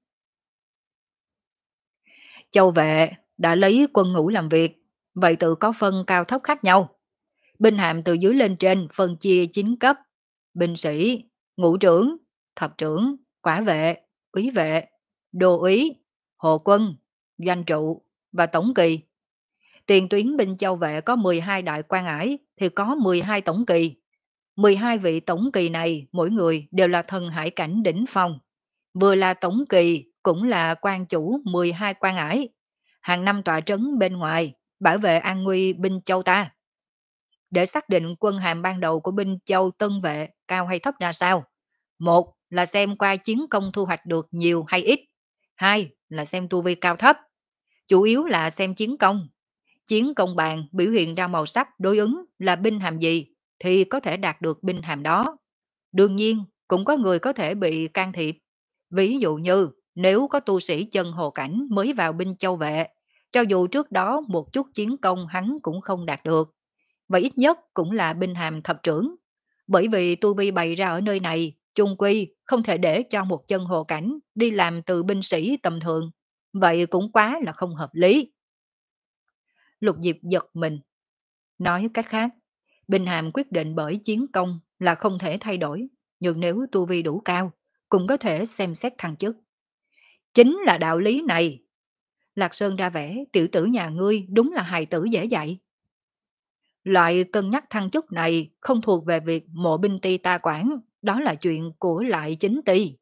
Châu vệ đã lấy quân ngũ làm việc, vậy tự có phân cao thấp khác nhau. Binh hàm từ dưới lên trên phân chia chín cấp, binh sĩ, ngũ trưởng, thập trưởng, quả vệ, úy vệ, đô úy, hộ quân, doanh trụ và tổng kỳ. Tiền tuyến binh châu vệ có mười hai đại quan ải thì có mười hai tổng kỳ. mười hai vị tổng kỳ này mỗi người đều là thần hải cảnh đỉnh phong. Vừa là tổng kỳ cũng là quan chủ mười hai quan ải. Hàng năm tọa trấn bên ngoài, bảo vệ an nguy binh châu ta. Để xác định quân hàm ban đầu của binh châu tân vệ cao hay thấp ra sao. Một là xem qua chiến công thu hoạch được nhiều hay ít. Hai là xem tu vi cao thấp. Chủ yếu là xem chiến công. Chiến công bàn biểu hiện ra màu sắc đối ứng là binh hàm gì thì có thể đạt được binh hàm đó. Đương nhiên, cũng có người có thể bị can thiệp. Ví dụ như, nếu có tu sĩ chân hồ cảnh mới vào binh châu vệ, cho dù trước đó một chút chiến công hắn cũng không đạt được. Và ít nhất cũng là binh hàm thập trưởng. Bởi vì tu vi bày ra ở nơi này, chung quy không thể để cho một chân hồ cảnh đi làm từ binh sĩ tầm thường. Vậy cũng quá là không hợp lý. Lục Diệp giật mình. Nói cách khác, binh hàm quyết định bởi chiến công là không thể thay đổi, nhưng nếu tu vi đủ cao, cũng có thể xem xét thăng chức. Chính là đạo lý này. Lạc Sơn ra vẻ, tiểu tử nhà ngươi đúng là hài tử dễ dạy. Loại cân nhắc thăng chức này không thuộc về việc mộ binh ty ta quản, đó là chuyện của lại chính ty.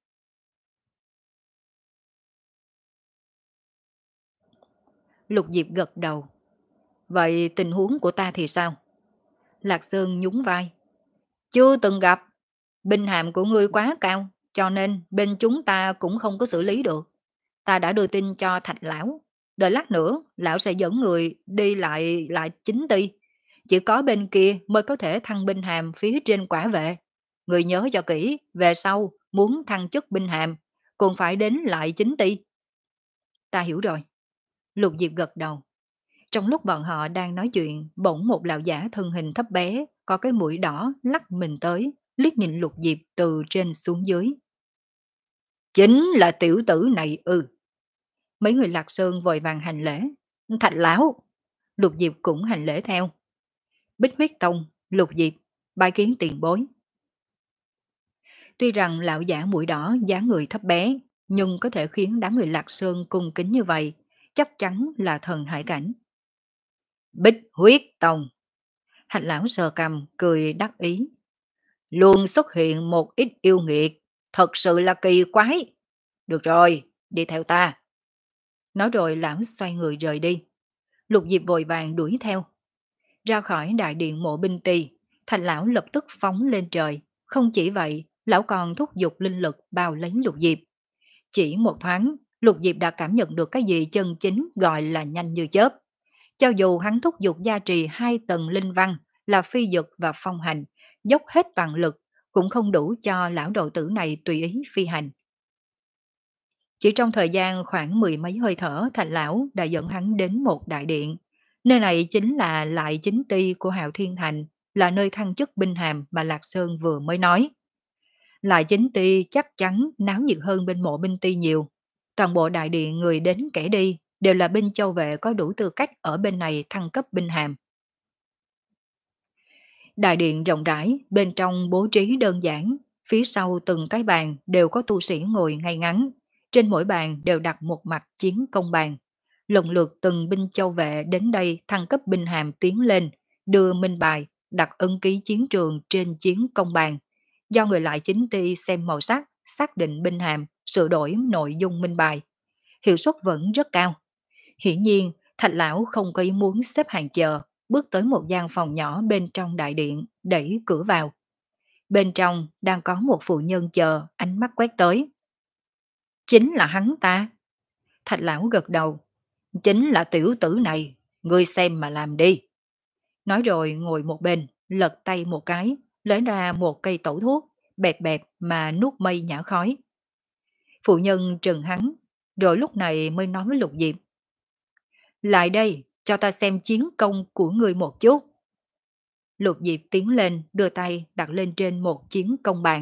Lục Diệp gật đầu. Vậy tình huống của ta thì sao? Lạc Sơn nhún vai. Chưa từng gặp. Binh hàm của ngươi quá cao, cho nên bên chúng ta cũng không có xử lý được. Ta đã đưa tin cho Thạch Lão. Đợi lát nữa, Lão sẽ dẫn người đi lại lại chính ty. chỉ có bên kia mới có thể thăng binh hàm phía trên quả vệ. Người nhớ cho kỹ, về sau muốn thăng chức binh hàm, còn phải đến lại chính ty. Ta hiểu rồi. Lục Diệp gật đầu. Trong lúc bọn họ đang nói chuyện, bỗng một lão giả thân hình thấp bé, có cái mũi đỏ lắc mình tới, liếc nhìn Lục Diệp từ trên xuống dưới. Chính là tiểu tử này ư. Mấy người Lạc Sơn vội vàng hành lễ. Thạch lão. Lục Diệp cũng hành lễ theo. Bích huyết tông, Lục Diệp, bái kiến tiền bối. Tuy rằng lão giả mũi đỏ dáng người thấp bé, nhưng có thể khiến đám người Lạc Sơn cung kính như vậy, chắc chắn là thần hải cảnh. Bích huyết tông. Hạnh lão sờ cầm, cười đắc ý. Luôn xuất hiện một ít yêu nghiệt, thật sự là kỳ quái. Được rồi, đi theo ta. Nói rồi lão xoay người rời đi. Lục Diệp vội vàng đuổi theo. Ra khỏi đại điện mộ binh tỳ, Thành lão lập tức phóng lên trời. Không chỉ vậy, lão còn thúc giục linh lực bao lấy Lục Diệp. Chỉ một thoáng, Lục Diệp đã cảm nhận được cái gì chân chính gọi là nhanh như chớp. Cho dù hắn thúc giục gia trì hai tầng linh văn là phi dực và phong hành, dốc hết toàn lực, cũng không đủ cho lão đầu tử này tùy ý phi hành. Chỉ trong thời gian khoảng mười mấy hơi thở, Thành lão đã dẫn hắn đến một đại điện. Nơi này chính là lại chính ty của Hạo Thiên Thành, là nơi thăng chức binh hàm mà Lạc Sơn vừa mới nói. Lại chính ty chắc chắn náo nhiệt hơn bên mộ binh ty nhiều. Toàn bộ đại điện người đến kẻ đi đều là binh châu vệ có đủ tư cách ở bên này thăng cấp binh hàm. Đại điện rộng rãi, bên trong bố trí đơn giản, phía sau từng cái bàn đều có tu sĩ ngồi ngay ngắn, trên mỗi bàn đều đặt một mặt chiến công bàn. Lần lượt từng binh châu vệ đến đây thăng cấp binh hàm tiến lên, đưa minh bài, đặt ấn ký chiến trường trên chiến công bàn. Do người lại chính ty xem màu sắc, xác định binh hàm, sửa đổi nội dung minh bài. Hiệu suất vẫn rất cao. Hiển nhiên, Thạch lão không có ý muốn xếp hàng chờ, bước tới một gian phòng nhỏ bên trong đại điện, đẩy cửa vào. Bên trong đang có một phụ nhân chờ, ánh mắt quét tới. Chính là hắn ta. Thạch lão gật đầu. Chính là tiểu tử này, ngươi xem mà làm đi. Nói rồi ngồi một bên, lật tay một cái, lấy ra một cây tẩu thuốc, bẹp bẹp mà nuốt mây nhả khói. Phụ nhân trừng hắn, rồi lúc này mới nói với Lục Diệp. Lại đây, cho ta xem chiến công của ngươi một chút. Lục Diệp tiến lên, đưa tay đặt lên trên một chiến công bàn.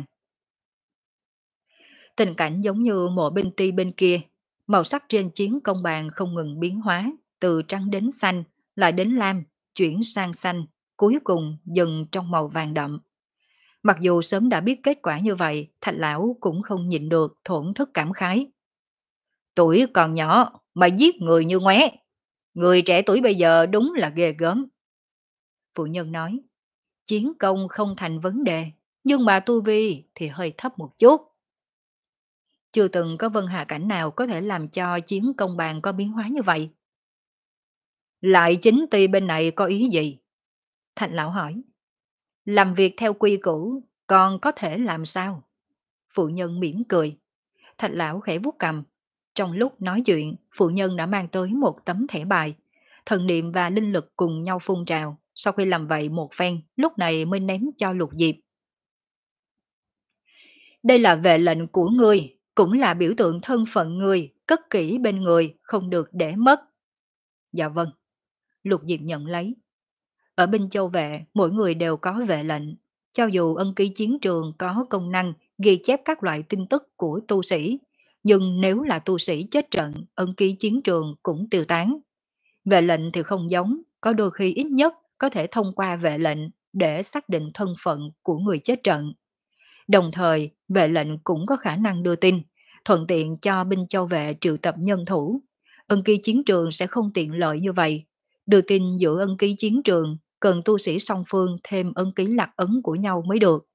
Tình cảnh giống như mộ binh ti bên kia, màu sắc trên chiến công bàn không ngừng biến hóa, từ trắng đến xanh, lại đến lam, chuyển sang xanh, cuối cùng dừng trong màu vàng đậm. Mặc dù sớm đã biết kết quả như vậy, Thạch lão cũng không nhịn được thổn thức cảm khái. Tuổi còn nhỏ mà giết người như ngoé. Người trẻ tuổi bây giờ đúng là ghê gớm. Phụ nhân nói, chiến công không thành vấn đề, nhưng mà tu vi thì hơi thấp một chút. Chưa từng có vân hạ cảnh nào có thể làm cho chiến công bàn có biến hóa như vậy. Lại chính ty bên này có ý gì? Thành lão hỏi. Làm việc theo quy củ, còn có thể làm sao? Phụ nhân mỉm cười. Thạch lão khẽ vuốt cầm. Trong lúc nói chuyện, phụ nhân đã mang tới một tấm thẻ bài. Thần niệm và linh lực cùng nhau phun trào. Sau khi làm vậy một phen, lúc này mới ném cho Lục Diệp. Đây là về lệnh của ngươi, cũng là biểu tượng thân phận ngươi, cất kỹ bên người, không được để mất. Dạ vâng. Lục Diệp nhận lấy. Ở binh châu vệ, mỗi người đều có vệ lệnh. Cho dù ân ký chiến trường có công năng ghi chép các loại tin tức của tu sĩ, nhưng nếu là tu sĩ chết trận, ân ký chiến trường cũng tiêu tán. Vệ lệnh thì không giống, có đôi khi ít nhất có thể thông qua vệ lệnh để xác định thân phận của người chết trận. Đồng thời, vệ lệnh cũng có khả năng đưa tin, thuận tiện cho binh châu vệ triệu tập nhân thủ. Ân ký chiến trường sẽ không tiện lợi như vậy. Đưa tin giữa ân ký chiến trường, cần tu sĩ song phương thêm ân ký lạc ấn của nhau mới được.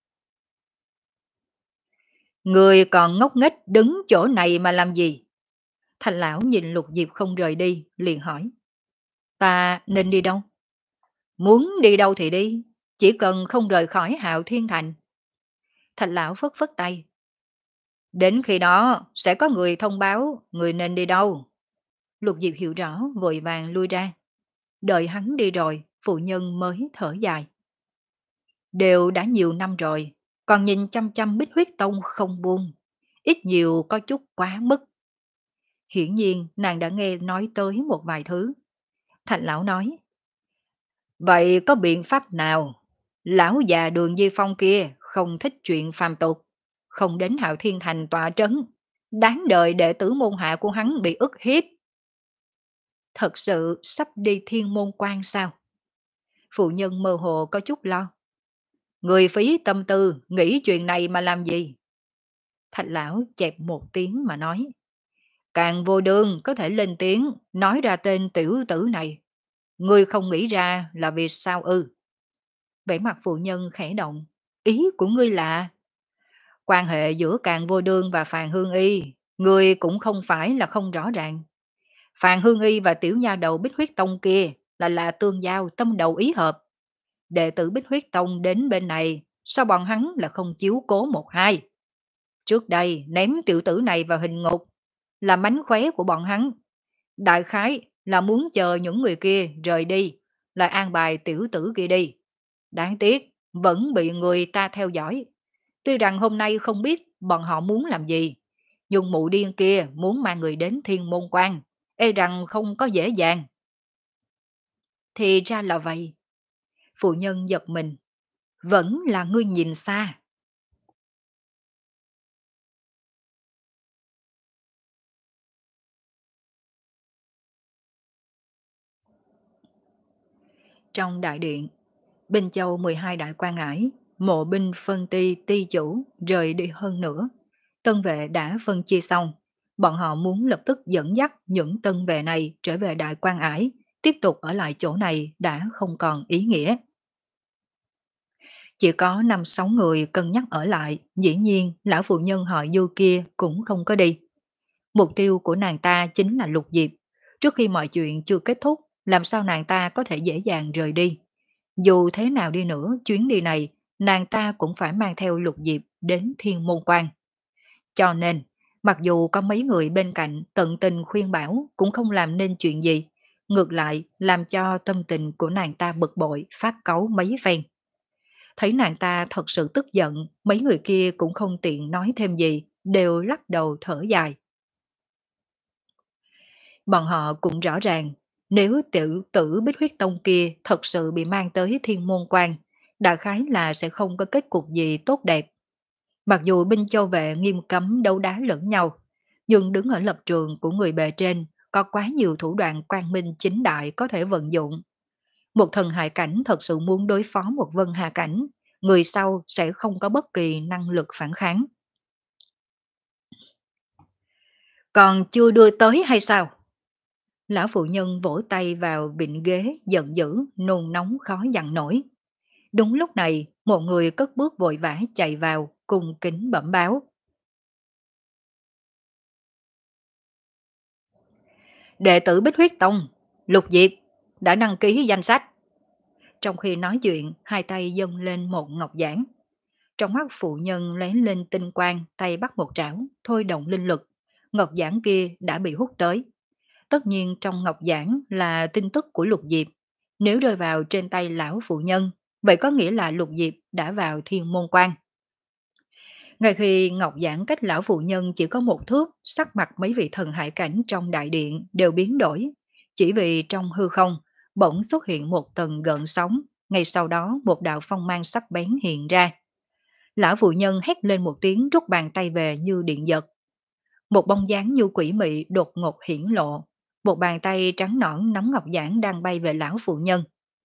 Người còn ngốc nghếch đứng chỗ này mà làm gì? Thành lão nhìn Lục Diệp không rời đi, liền hỏi. Ta nên đi đâu? Muốn đi đâu thì đi, chỉ cần không rời khỏi Hạo Thiên Thành. Thành lão phất phất tay. Đến khi đó sẽ có người thông báo người nên đi đâu. Lục Diệp hiểu rõ, vội vàng lui ra. Đợi hắn đi rồi, Phụ nhân mới thở dài. Đều đã nhiều năm rồi, còn nhìn chăm chăm Bích Huyết Tông không buông. Ít nhiều có chút quá mức. Hiển nhiên nàng đã nghe nói tới một vài thứ. Thành lão nói, vậy có biện pháp nào? Lão già Đường Di Phong kia không thích chuyện phàm tục, không đến Hạo Thiên Thành tọa trấn. Đáng đời đệ tử môn hạ của hắn bị ức hiếp. Thật sự sắp đi thiên môn quan sao? Phụ nhân mơ hồ có chút lo. Người phí tâm tư, nghĩ chuyện này mà làm gì? Thạch lão chẹp một tiếng mà nói. Càng vô đương có thể lên tiếng, nói ra tên tiểu tử này. Ngươi không nghĩ ra là vì sao ư? Vẻ mặt phụ nhân khẽ động. Ý của ngươi là... Quan hệ giữa Càng Vô Đương và Phàn Hương Y, ngươi cũng không phải là không rõ ràng. Phàn Hương Y và tiểu nha đầu Bích Huyết Tông kia là là tương giao tâm đầu ý hợp. Đệ tử Bích Huyết Tông đến bên này, sao bọn hắn là không chiếu cố một hai? Trước đây ném tiểu tử này vào hình ngục, là mánh khóe của bọn hắn. Đại khái là muốn chờ những người kia rời đi, lại an bài tiểu tử kia đi. Đáng tiếc, vẫn bị người ta theo dõi. Tuy rằng hôm nay không biết bọn họ muốn làm gì, nhưng mụ điên kia muốn mang người đến thiên môn quan, e rằng không có dễ dàng. Thì ra là vậy. Phụ nhân giật mình. Vẫn là ngươi nhìn xa. Trong đại điện, Bình Châu mười hai đại quan ải, mộ binh phân ti ti chủ rời đi hơn nữa. Tân vệ đã phân chia xong. Bọn họ muốn lập tức dẫn dắt những tân vệ này trở về đại quan ải, tiếp tục ở lại chỗ này đã không còn ý nghĩa. Chỉ có năm sáu người cân nhắc ở lại, dĩ nhiên lão phụ nhân họ Du kia cũng không có đi. Mục tiêu của nàng ta chính là Lục Diệp. Trước khi mọi chuyện chưa kết thúc, làm sao nàng ta có thể dễ dàng rời đi. Dù thế nào đi nữa, chuyến đi này, nàng ta cũng phải mang theo Lục Diệp đến Thiên Môn Quan. Cho nên, mặc dù có mấy người bên cạnh tận tình khuyên bảo cũng không làm nên chuyện gì, ngược lại làm cho tâm tình của nàng ta bực bội, phát cáu mấy phen. Thấy nàng ta thật sự tức giận, mấy người kia cũng không tiện nói thêm gì, đều lắc đầu thở dài. Bọn họ cũng rõ ràng, nếu tiểu tử Bích Huyết Tông kia thật sự bị mang tới Thiên Môn Quan, đại khái là sẽ không có kết cục gì tốt đẹp. Mặc dù binh châu vệ nghiêm cấm đấu đá lẫn nhau, nhưng đứng ở lập trường của người bề trên, có quá nhiều thủ đoạn quang minh chính đại có thể vận dụng. Một thần hại cảnh thật sự muốn đối phó một vân hà cảnh, người sau sẽ không có bất kỳ năng lực phản kháng. Còn chưa đưa tới hay sao? Lão phụ nhân vỗ tay vào vịnh ghế giận dữ, nôn nóng khó dằn nổi. Đúng lúc này, một người cất bước vội vã chạy vào, cùng kính bẩm báo. Đệ tử Bích Huyết Tông, Lục Diệp, đã đăng ký danh sách. Trong khi nói chuyện, hai tay dâng lên một ngọc giản. Trong mắt phụ nhân lóe lên tinh quang, tay bắt một trảo, thôi động linh lực. Ngọc giản kia đã bị hút tới. Tất nhiên trong ngọc giản là tin tức của Lục Diệp. Nếu rơi vào trên tay lão phụ nhân, vậy có nghĩa là Lục Diệp đã vào Thiên Môn Quan. Ngay khi ngọc giản cách lão phụ nhân chỉ có một thước, sắc mặt mấy vị thần hải cảnh trong đại điện đều biến đổi. Chỉ vì trong hư không, bỗng xuất hiện một tầng gợn sóng, ngay sau đó một đạo phong mang sắc bén hiện ra. Lão phụ nhân hét lên một tiếng rút bàn tay về như điện giật. Một bóng dáng như quỷ mị đột ngột hiển lộ. Một bàn tay trắng nõn nắm ngọc giản đang bay về lão phụ nhân.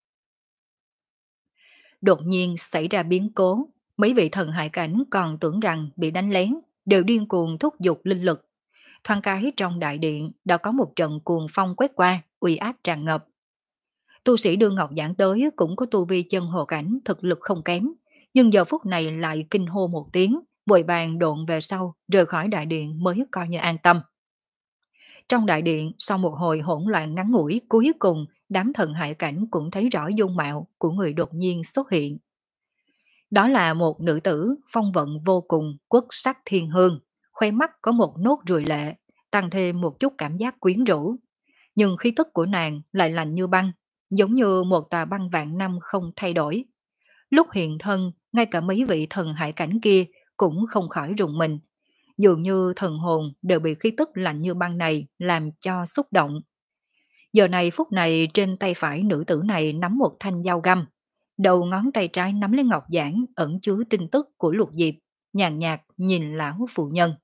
Đột nhiên xảy ra biến cố, mấy vị thần hải cảnh còn tưởng rằng bị đánh lén, đều điên cuồng thúc giục linh lực. Thoáng cái trong đại điện đã có một trận cuồng phong quét qua, uy áp tràn ngập. Tu sĩ đưa ngọc giảng tới cũng có tu vi chân hồ cảnh thực lực không kém, nhưng giờ phút này lại kinh hô một tiếng, vội vàng độn về sau, rời khỏi đại điện mới coi như an tâm. Trong đại điện, sau một hồi hỗn loạn ngắn ngủi, cuối cùng đám thần hải cảnh cũng thấy rõ dung mạo của người đột nhiên xuất hiện. Đó là một nữ tử phong vận vô cùng, quốc sắc thiên hương, khoe mắt có một nốt ruồi lệ, tăng thêm một chút cảm giác quyến rũ. Nhưng khí tức của nàng lại lạnh như băng, giống như một tòa băng vạn năm không thay đổi. Lúc hiện thân, ngay cả mấy vị thần hải cảnh kia cũng không khỏi rùng mình, dường như thần hồn đều bị khí tức lạnh như băng này làm cho xúc động. Giờ này phút này trên tay phải nữ tử này nắm một thanh dao găm, đầu ngón tay trái nắm lấy ngọc giản ẩn chứa tin tức của Lục Diệp, nhàn nhạt nhìn lão phụ nhân.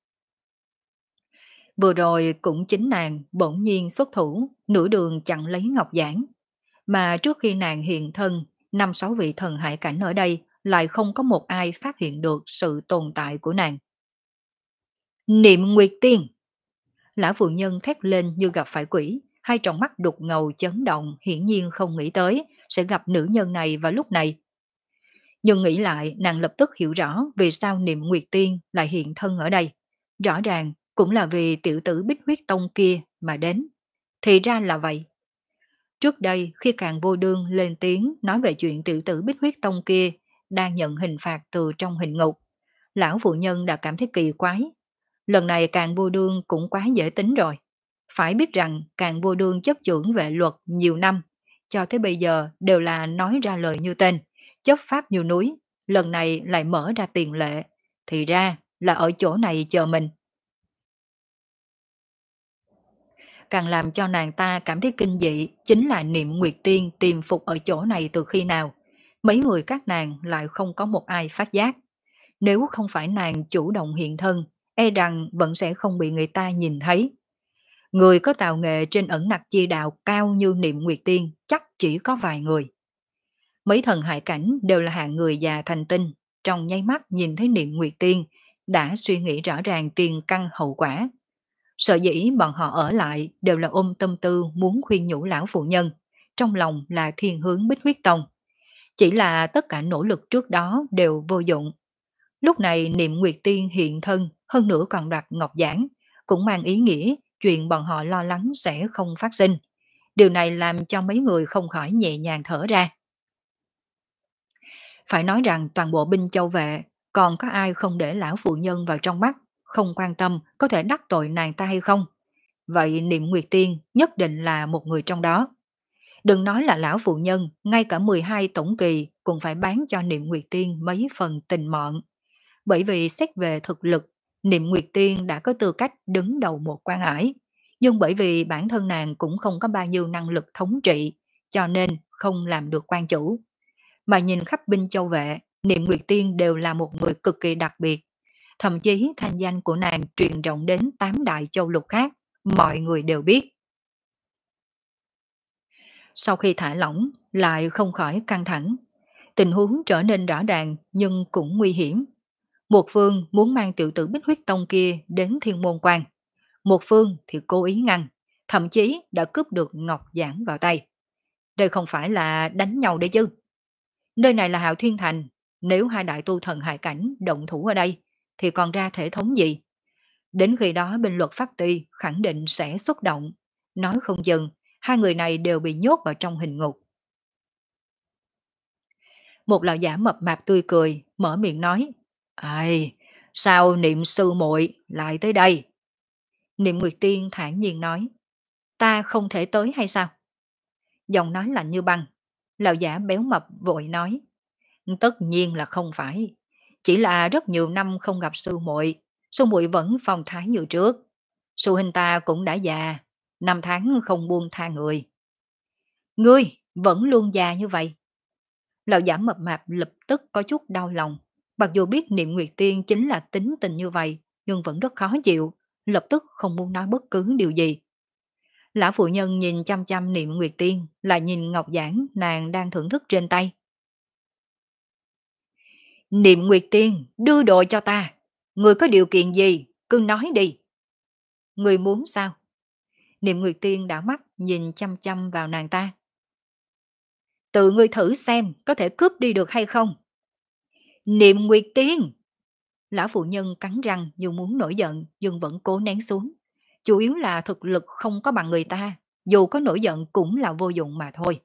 Vừa rồi cũng chính nàng bỗng nhiên xuất thủ, nửa đường chặn lấy ngọc giản, mà trước khi nàng hiện thân, năm sáu vị thần hải cảnh ở đây lại không có một ai phát hiện được sự tồn tại của nàng. Niệm Nguyệt Tiên! Lão phụ nhân thét lên như gặp phải quỷ, hai tròng mắt đục ngầu chấn động, hiển nhiên không nghĩ tới sẽ gặp nữ nhân này vào lúc này. Nhưng nghĩ lại, nàng lập tức hiểu rõ vì sao Niệm Nguyệt Tiên lại hiện thân ở đây. Rõ ràng cũng là vì tiểu tử Bích Huyết Tông kia mà đến. Thì ra là vậy. Trước đây khi càng vô đương lên tiếng nói về chuyện tiểu tử Bích Huyết Tông kia đang nhận hình phạt từ trong hình ngục, lão phụ nhân đã cảm thấy kỳ quái. Lần này càng vô đương cũng quá dễ tính rồi. Phải biết rằng càng vô đương chấp chưởng vệ luật nhiều năm, cho tới bây giờ đều là nói ra lời như tên, chấp pháp như núi, lần này lại mở ra tiền lệ, thì ra là ở chỗ này chờ mình. Càng làm cho nàng ta cảm thấy kinh dị chính là Niệm Nguyệt Tiên tìm phục ở chỗ này từ khi nào. Mấy người các nàng lại không có một ai phát giác. Nếu không phải nàng chủ động hiện thân, e rằng vẫn sẽ không bị người ta nhìn thấy. Người có tạo nghệ trên ẩn nặc chi đạo cao như Niệm Nguyệt Tiên chắc chỉ có vài người. Mấy thần hải cảnh đều là hạng người già thành tinh, trong nháy mắt nhìn thấy Niệm Nguyệt Tiên, đã suy nghĩ rõ ràng tiền căn hậu quả. Sợ dĩ bọn họ ở lại đều là ôm tâm tư muốn khuyên nhủ lão phụ nhân, trong lòng là thiên hướng Bích Huyết Tông. Chỉ là tất cả nỗ lực trước đó đều vô dụng. Lúc này Niệm Nguyệt Tiên hiện thân, hơn nữa còn đoạt ngọc giảng, cũng mang ý nghĩa chuyện bọn họ lo lắng sẽ không phát sinh. Điều này làm cho mấy người không khỏi nhẹ nhàng thở ra. Phải nói rằng toàn bộ binh châu vệ, còn có ai không để lão phụ nhân vào trong mắt, không quan tâm có thể đắc tội nàng ta hay không. Vậy Niệm Nguyệt Tiên nhất định là một người trong đó. Đừng nói là lão phụ nhân, ngay cả mười hai tổng kỳ cũng phải bán cho Niệm Nguyệt Tiên mấy phần tình mọn. Bởi vì xét về thực lực, Niệm Nguyệt Tiên đã có tư cách đứng đầu một quan ải. Nhưng bởi vì bản thân nàng cũng không có bao nhiêu năng lực thống trị, cho nên không làm được quan chủ. Mà nhìn khắp binh châu vệ, Niệm Nguyệt Tiên đều là một người cực kỳ đặc biệt. Thậm chí thanh danh của nàng truyền rộng đến tám đại châu lục khác, mọi người đều biết. Sau khi thả lỏng, lại không khỏi căng thẳng. Tình huống trở nên rõ ràng nhưng cũng nguy hiểm. Một phương muốn mang tiểu tử Bích Huyết Tông kia đến Thiên Môn Quan. Một phương thì cố ý ngăn, thậm chí đã cướp được ngọc giản vào tay. Đây không phải là đánh nhau đấy chứ. Nơi này là Hạo Thiên Thành, nếu hai đại tu thần hải cảnh động thủ ở đây, thì còn ra thể thống gì? Đến khi đó binh luật pháp ty khẳng định sẽ xuất động. Nói không chừng, hai người này đều bị nhốt vào trong hình ngục. Một lão giả mập mạp tươi cười, mở miệng nói, ai, sao Niệm sư muội lại tới đây? Niệm Nguyệt Tiên thản nhiên nói, ta không thể tới hay sao? Giọng nói lạnh như băng, lão giả béo mập vội nói, tất nhiên là không phải, chỉ là rất nhiều năm không gặp sư muội, sư muội vẫn phong thái như trước. Sư huynh ta cũng đã già, năm tháng không buông tha người. Ngươi vẫn luôn già như vậy. Lão giả mập mạp lập tức có chút đau lòng. Mặc dù biết Niệm Nguyệt Tiên chính là tính tình như vậy, nhưng vẫn rất khó chịu, lập tức không muốn nói bất cứ điều gì. Lão phụ nhân nhìn chăm chăm Niệm Nguyệt Tiên, lại nhìn ngọc giản nàng đang thưởng thức trên tay. Niệm Nguyệt Tiên, đưa đồ cho ta. Người có điều kiện gì, cứ nói đi. Người muốn sao? Niệm Nguyệt Tiên đảo mắt nhìn chăm chăm vào nàng ta. Tự ngươi thử xem có thể cướp đi được hay không. Niệm Nguyệt Tiên! Lão phụ nhân cắn răng như muốn nổi giận nhưng vẫn cố nén xuống. Chủ yếu là thực lực không có bằng người ta, dù có nổi giận cũng là vô dụng mà thôi.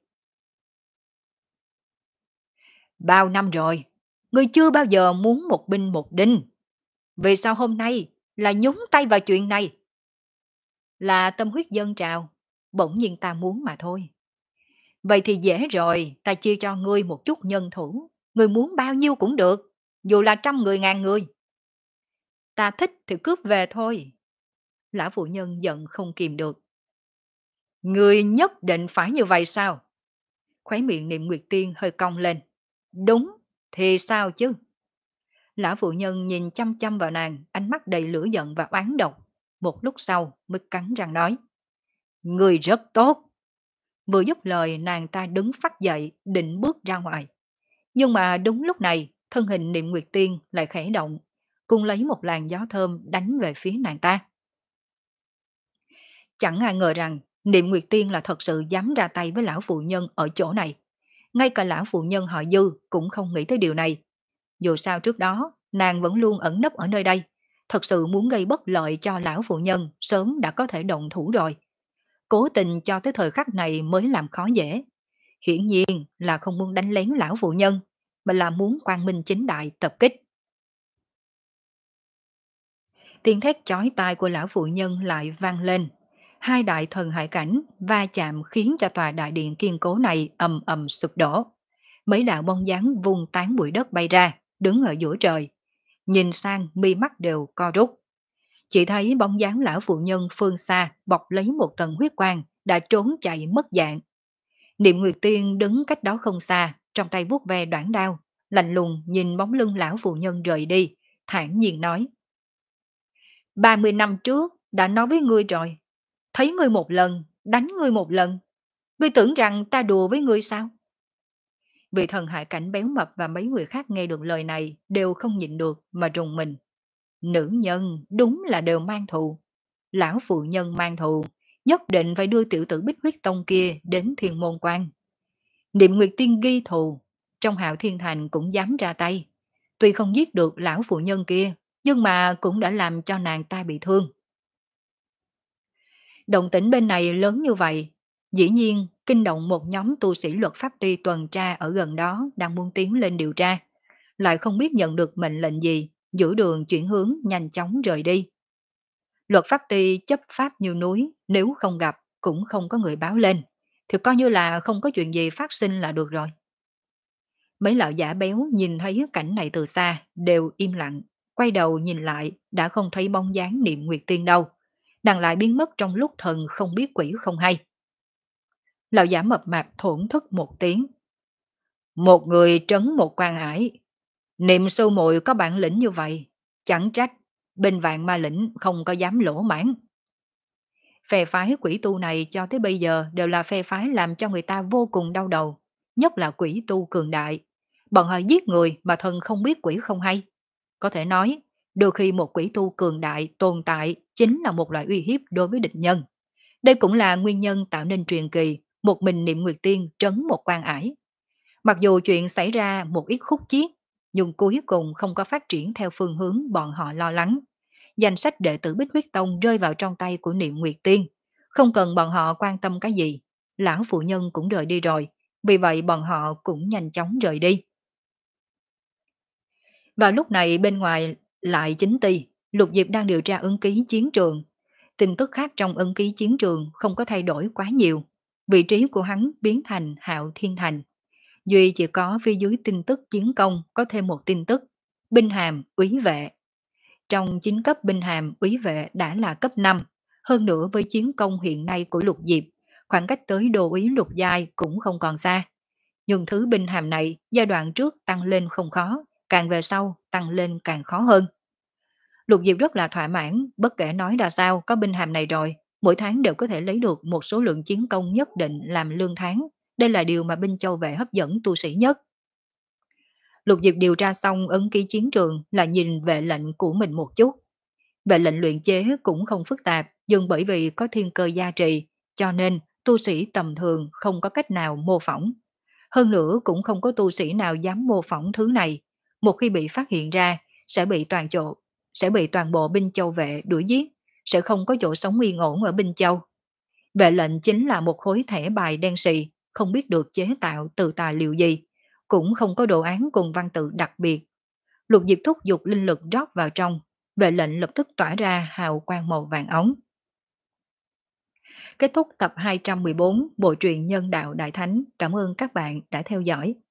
Bao năm rồi, ngươi chưa bao giờ muốn một binh một đinh. Vì sao hôm nay là nhúng tay vào chuyện này? Là tâm huyết dân trào, bỗng nhiên ta muốn mà thôi. Vậy thì dễ rồi, ta chia cho ngươi một chút nhân thủ. Ngươi muốn bao nhiêu cũng được, dù là trăm người ngàn người. Ta thích thì cướp về thôi. Lão phụ nhân giận không kìm được. Ngươi nhất định phải như vậy sao? Khóe miệng Niệm Nguyệt Tiên hơi cong lên. Đúng, thì sao chứ? Lão phụ nhân nhìn chăm chăm vào nàng, ánh mắt đầy lửa giận và oán độc. Một lúc sau mới cắn răng nói. Ngươi rất tốt. Vừa dứt lời nàng ta đứng phắt dậy định bước ra ngoài. Nhưng mà đúng lúc này thân hình Niệm Nguyệt Tiên lại khẽ động, cùng lấy một làn gió thơm đánh về phía nàng ta. Chẳng ai ngờ rằng Niệm Nguyệt Tiên là thật sự dám ra tay với lão phụ nhân ở chỗ này. Ngay cả lão phụ nhân họ Dư cũng không nghĩ tới điều này. Dù sao trước đó nàng vẫn luôn ẩn nấp ở nơi đây, thật sự muốn gây bất lợi cho lão phụ nhân sớm đã có thể động thủ rồi. Cố tình cho tới thời khắc này mới làm khó dễ. Hiển nhiên là không muốn đánh lén lão phụ nhân, mà là muốn quang minh chính đại tập kích. Tiếng thét chói tai của lão phụ nhân lại vang lên. Hai đại thần hải cảnh va chạm khiến cho tòa đại điện kiên cố này ầm ầm sụp đổ. Mấy đạo bóng dáng vung tán bụi đất bay ra, đứng ở giữa trời. Nhìn sang mi mắt đều co rút. Chỉ thấy bóng dáng lão phụ nhân phương xa bọc lấy một tầng huyết quang đã trốn chạy mất dạng. Niệm Nguyệt Tiên đứng cách đó không xa, trong tay vuốt ve đoản đao, lạnh lùng nhìn bóng lưng lão phụ nhân rời đi, thản nhiên nói. ba mươi năm trước đã nói với ngươi rồi, thấy ngươi một lần, đánh ngươi một lần. Ngươi tưởng rằng ta đùa với ngươi sao? Vị thần hải cảnh béo mập và mấy người khác nghe được lời này đều không nhịn được mà rùng mình. Nữ nhân đúng là đều mang thù. Lão phụ nhân mang thù, nhất định phải đưa tiểu tử Bích Huyết Tông kia đến Thiên Môn Quan. Niệm Nguyệt Tiên ghi thù, trong Hạo Thiên Thành cũng dám ra tay. Tuy không giết được lão phụ nhân kia, nhưng mà cũng đã làm cho nàng ta bị thương. Động tĩnh bên này lớn như vậy, dĩ nhiên kinh động một nhóm tu sĩ luật pháp ty tuần tra ở gần đó đang muốn tiến lên điều tra. Lại không biết nhận được mệnh lệnh gì, giữ đường chuyển hướng nhanh chóng rời đi. Luật pháp ty chấp pháp như núi, nếu không gặp cũng không có người báo lên, thì coi như là không có chuyện gì phát sinh là được rồi. Mấy lão giả béo nhìn thấy cảnh này từ xa, đều im lặng, quay đầu nhìn lại, đã không thấy bóng dáng Niệm Nguyệt Tiên đâu. Nàng lại biến mất trong lúc thần không biết quỷ không hay. Lão giả mập mạp thổn thức một tiếng. Một người trấn một quan ải, Niệm sư muội có bản lĩnh như vậy, chẳng trách bên vạn ma lĩnh không có dám lỗ mãn. Phe phái quỷ tu này cho tới bây giờ đều là phe phái làm cho người ta vô cùng đau đầu, nhất là quỷ tu cường đại. Bọn họ giết người mà thần không biết quỷ không hay. Có thể nói, đôi khi một quỷ tu cường đại tồn tại chính là một loại uy hiếp đối với địch nhân. Đây cũng là nguyên nhân tạo nên truyền kỳ một mình Niệm Nguyệt Tiên trấn một quan ải. Mặc dù chuyện xảy ra một ít khúc chiết, nhưng cuối cùng không có phát triển theo phương hướng bọn họ lo lắng. Danh sách đệ tử Bích Huyết Tông rơi vào trong tay của Niệm Nguyệt Tiên. Không cần bọn họ quan tâm cái gì, lão phụ nhân cũng rời đi rồi, vì vậy bọn họ cũng nhanh chóng rời đi. Vào lúc này bên ngoài lại chính ty, Lục Diệp đang điều tra ấn ký chiến trường. Tin tức khác trong ấn ký chiến trường không có thay đổi quá nhiều. Vị trí của hắn biến thành Hạo Thiên Thành. Duy chỉ có phía dưới tin tức chiến công có thêm một tin tức, binh hàm úy vệ. Trong chín cấp binh hàm úy vệ đã là cấp năm, hơn nữa với chiến công hiện nay của Lục Diệp, khoảng cách tới đô úy lục giai cũng không còn xa. Nhưng thứ binh hàm này giai đoạn trước tăng lên không khó, càng về sau tăng lên càng khó hơn. Lục Diệp rất là thỏa mãn, bất kể nói ra sao có binh hàm này rồi, mỗi tháng đều có thể lấy được một số lượng chiến công nhất định làm lương tháng. Đây là điều mà binh châu vệ hấp dẫn tu sĩ nhất. Lục Diệp điều tra xong ấn ký chiến trường là nhìn vệ lệnh của mình một chút. Vệ lệnh luyện chế cũng không phức tạp, nhưng bởi vì có thiên cơ gia trì, cho nên tu sĩ tầm thường không có cách nào mô phỏng. Hơn nữa cũng không có tu sĩ nào dám mô phỏng thứ này. Một khi bị phát hiện ra, sẽ bị toàn chỗ, sẽ bị toàn bộ binh châu vệ đuổi giết, sẽ không có chỗ sống yên ổn ở binh châu. Vệ lệnh chính là một khối thẻ bài đen xì, không biết được chế tạo từ tài liệu gì, cũng không có đồ án cùng văn tự đặc biệt. Lục Diệp thúc giục linh lực rót vào trong, vệ lệnh lập tức tỏa ra hào quang màu vàng ống. Kết thúc tập hai trăm mười bốn Bộ truyện Nhân đạo Đại Thánh. Cảm ơn các bạn đã theo dõi.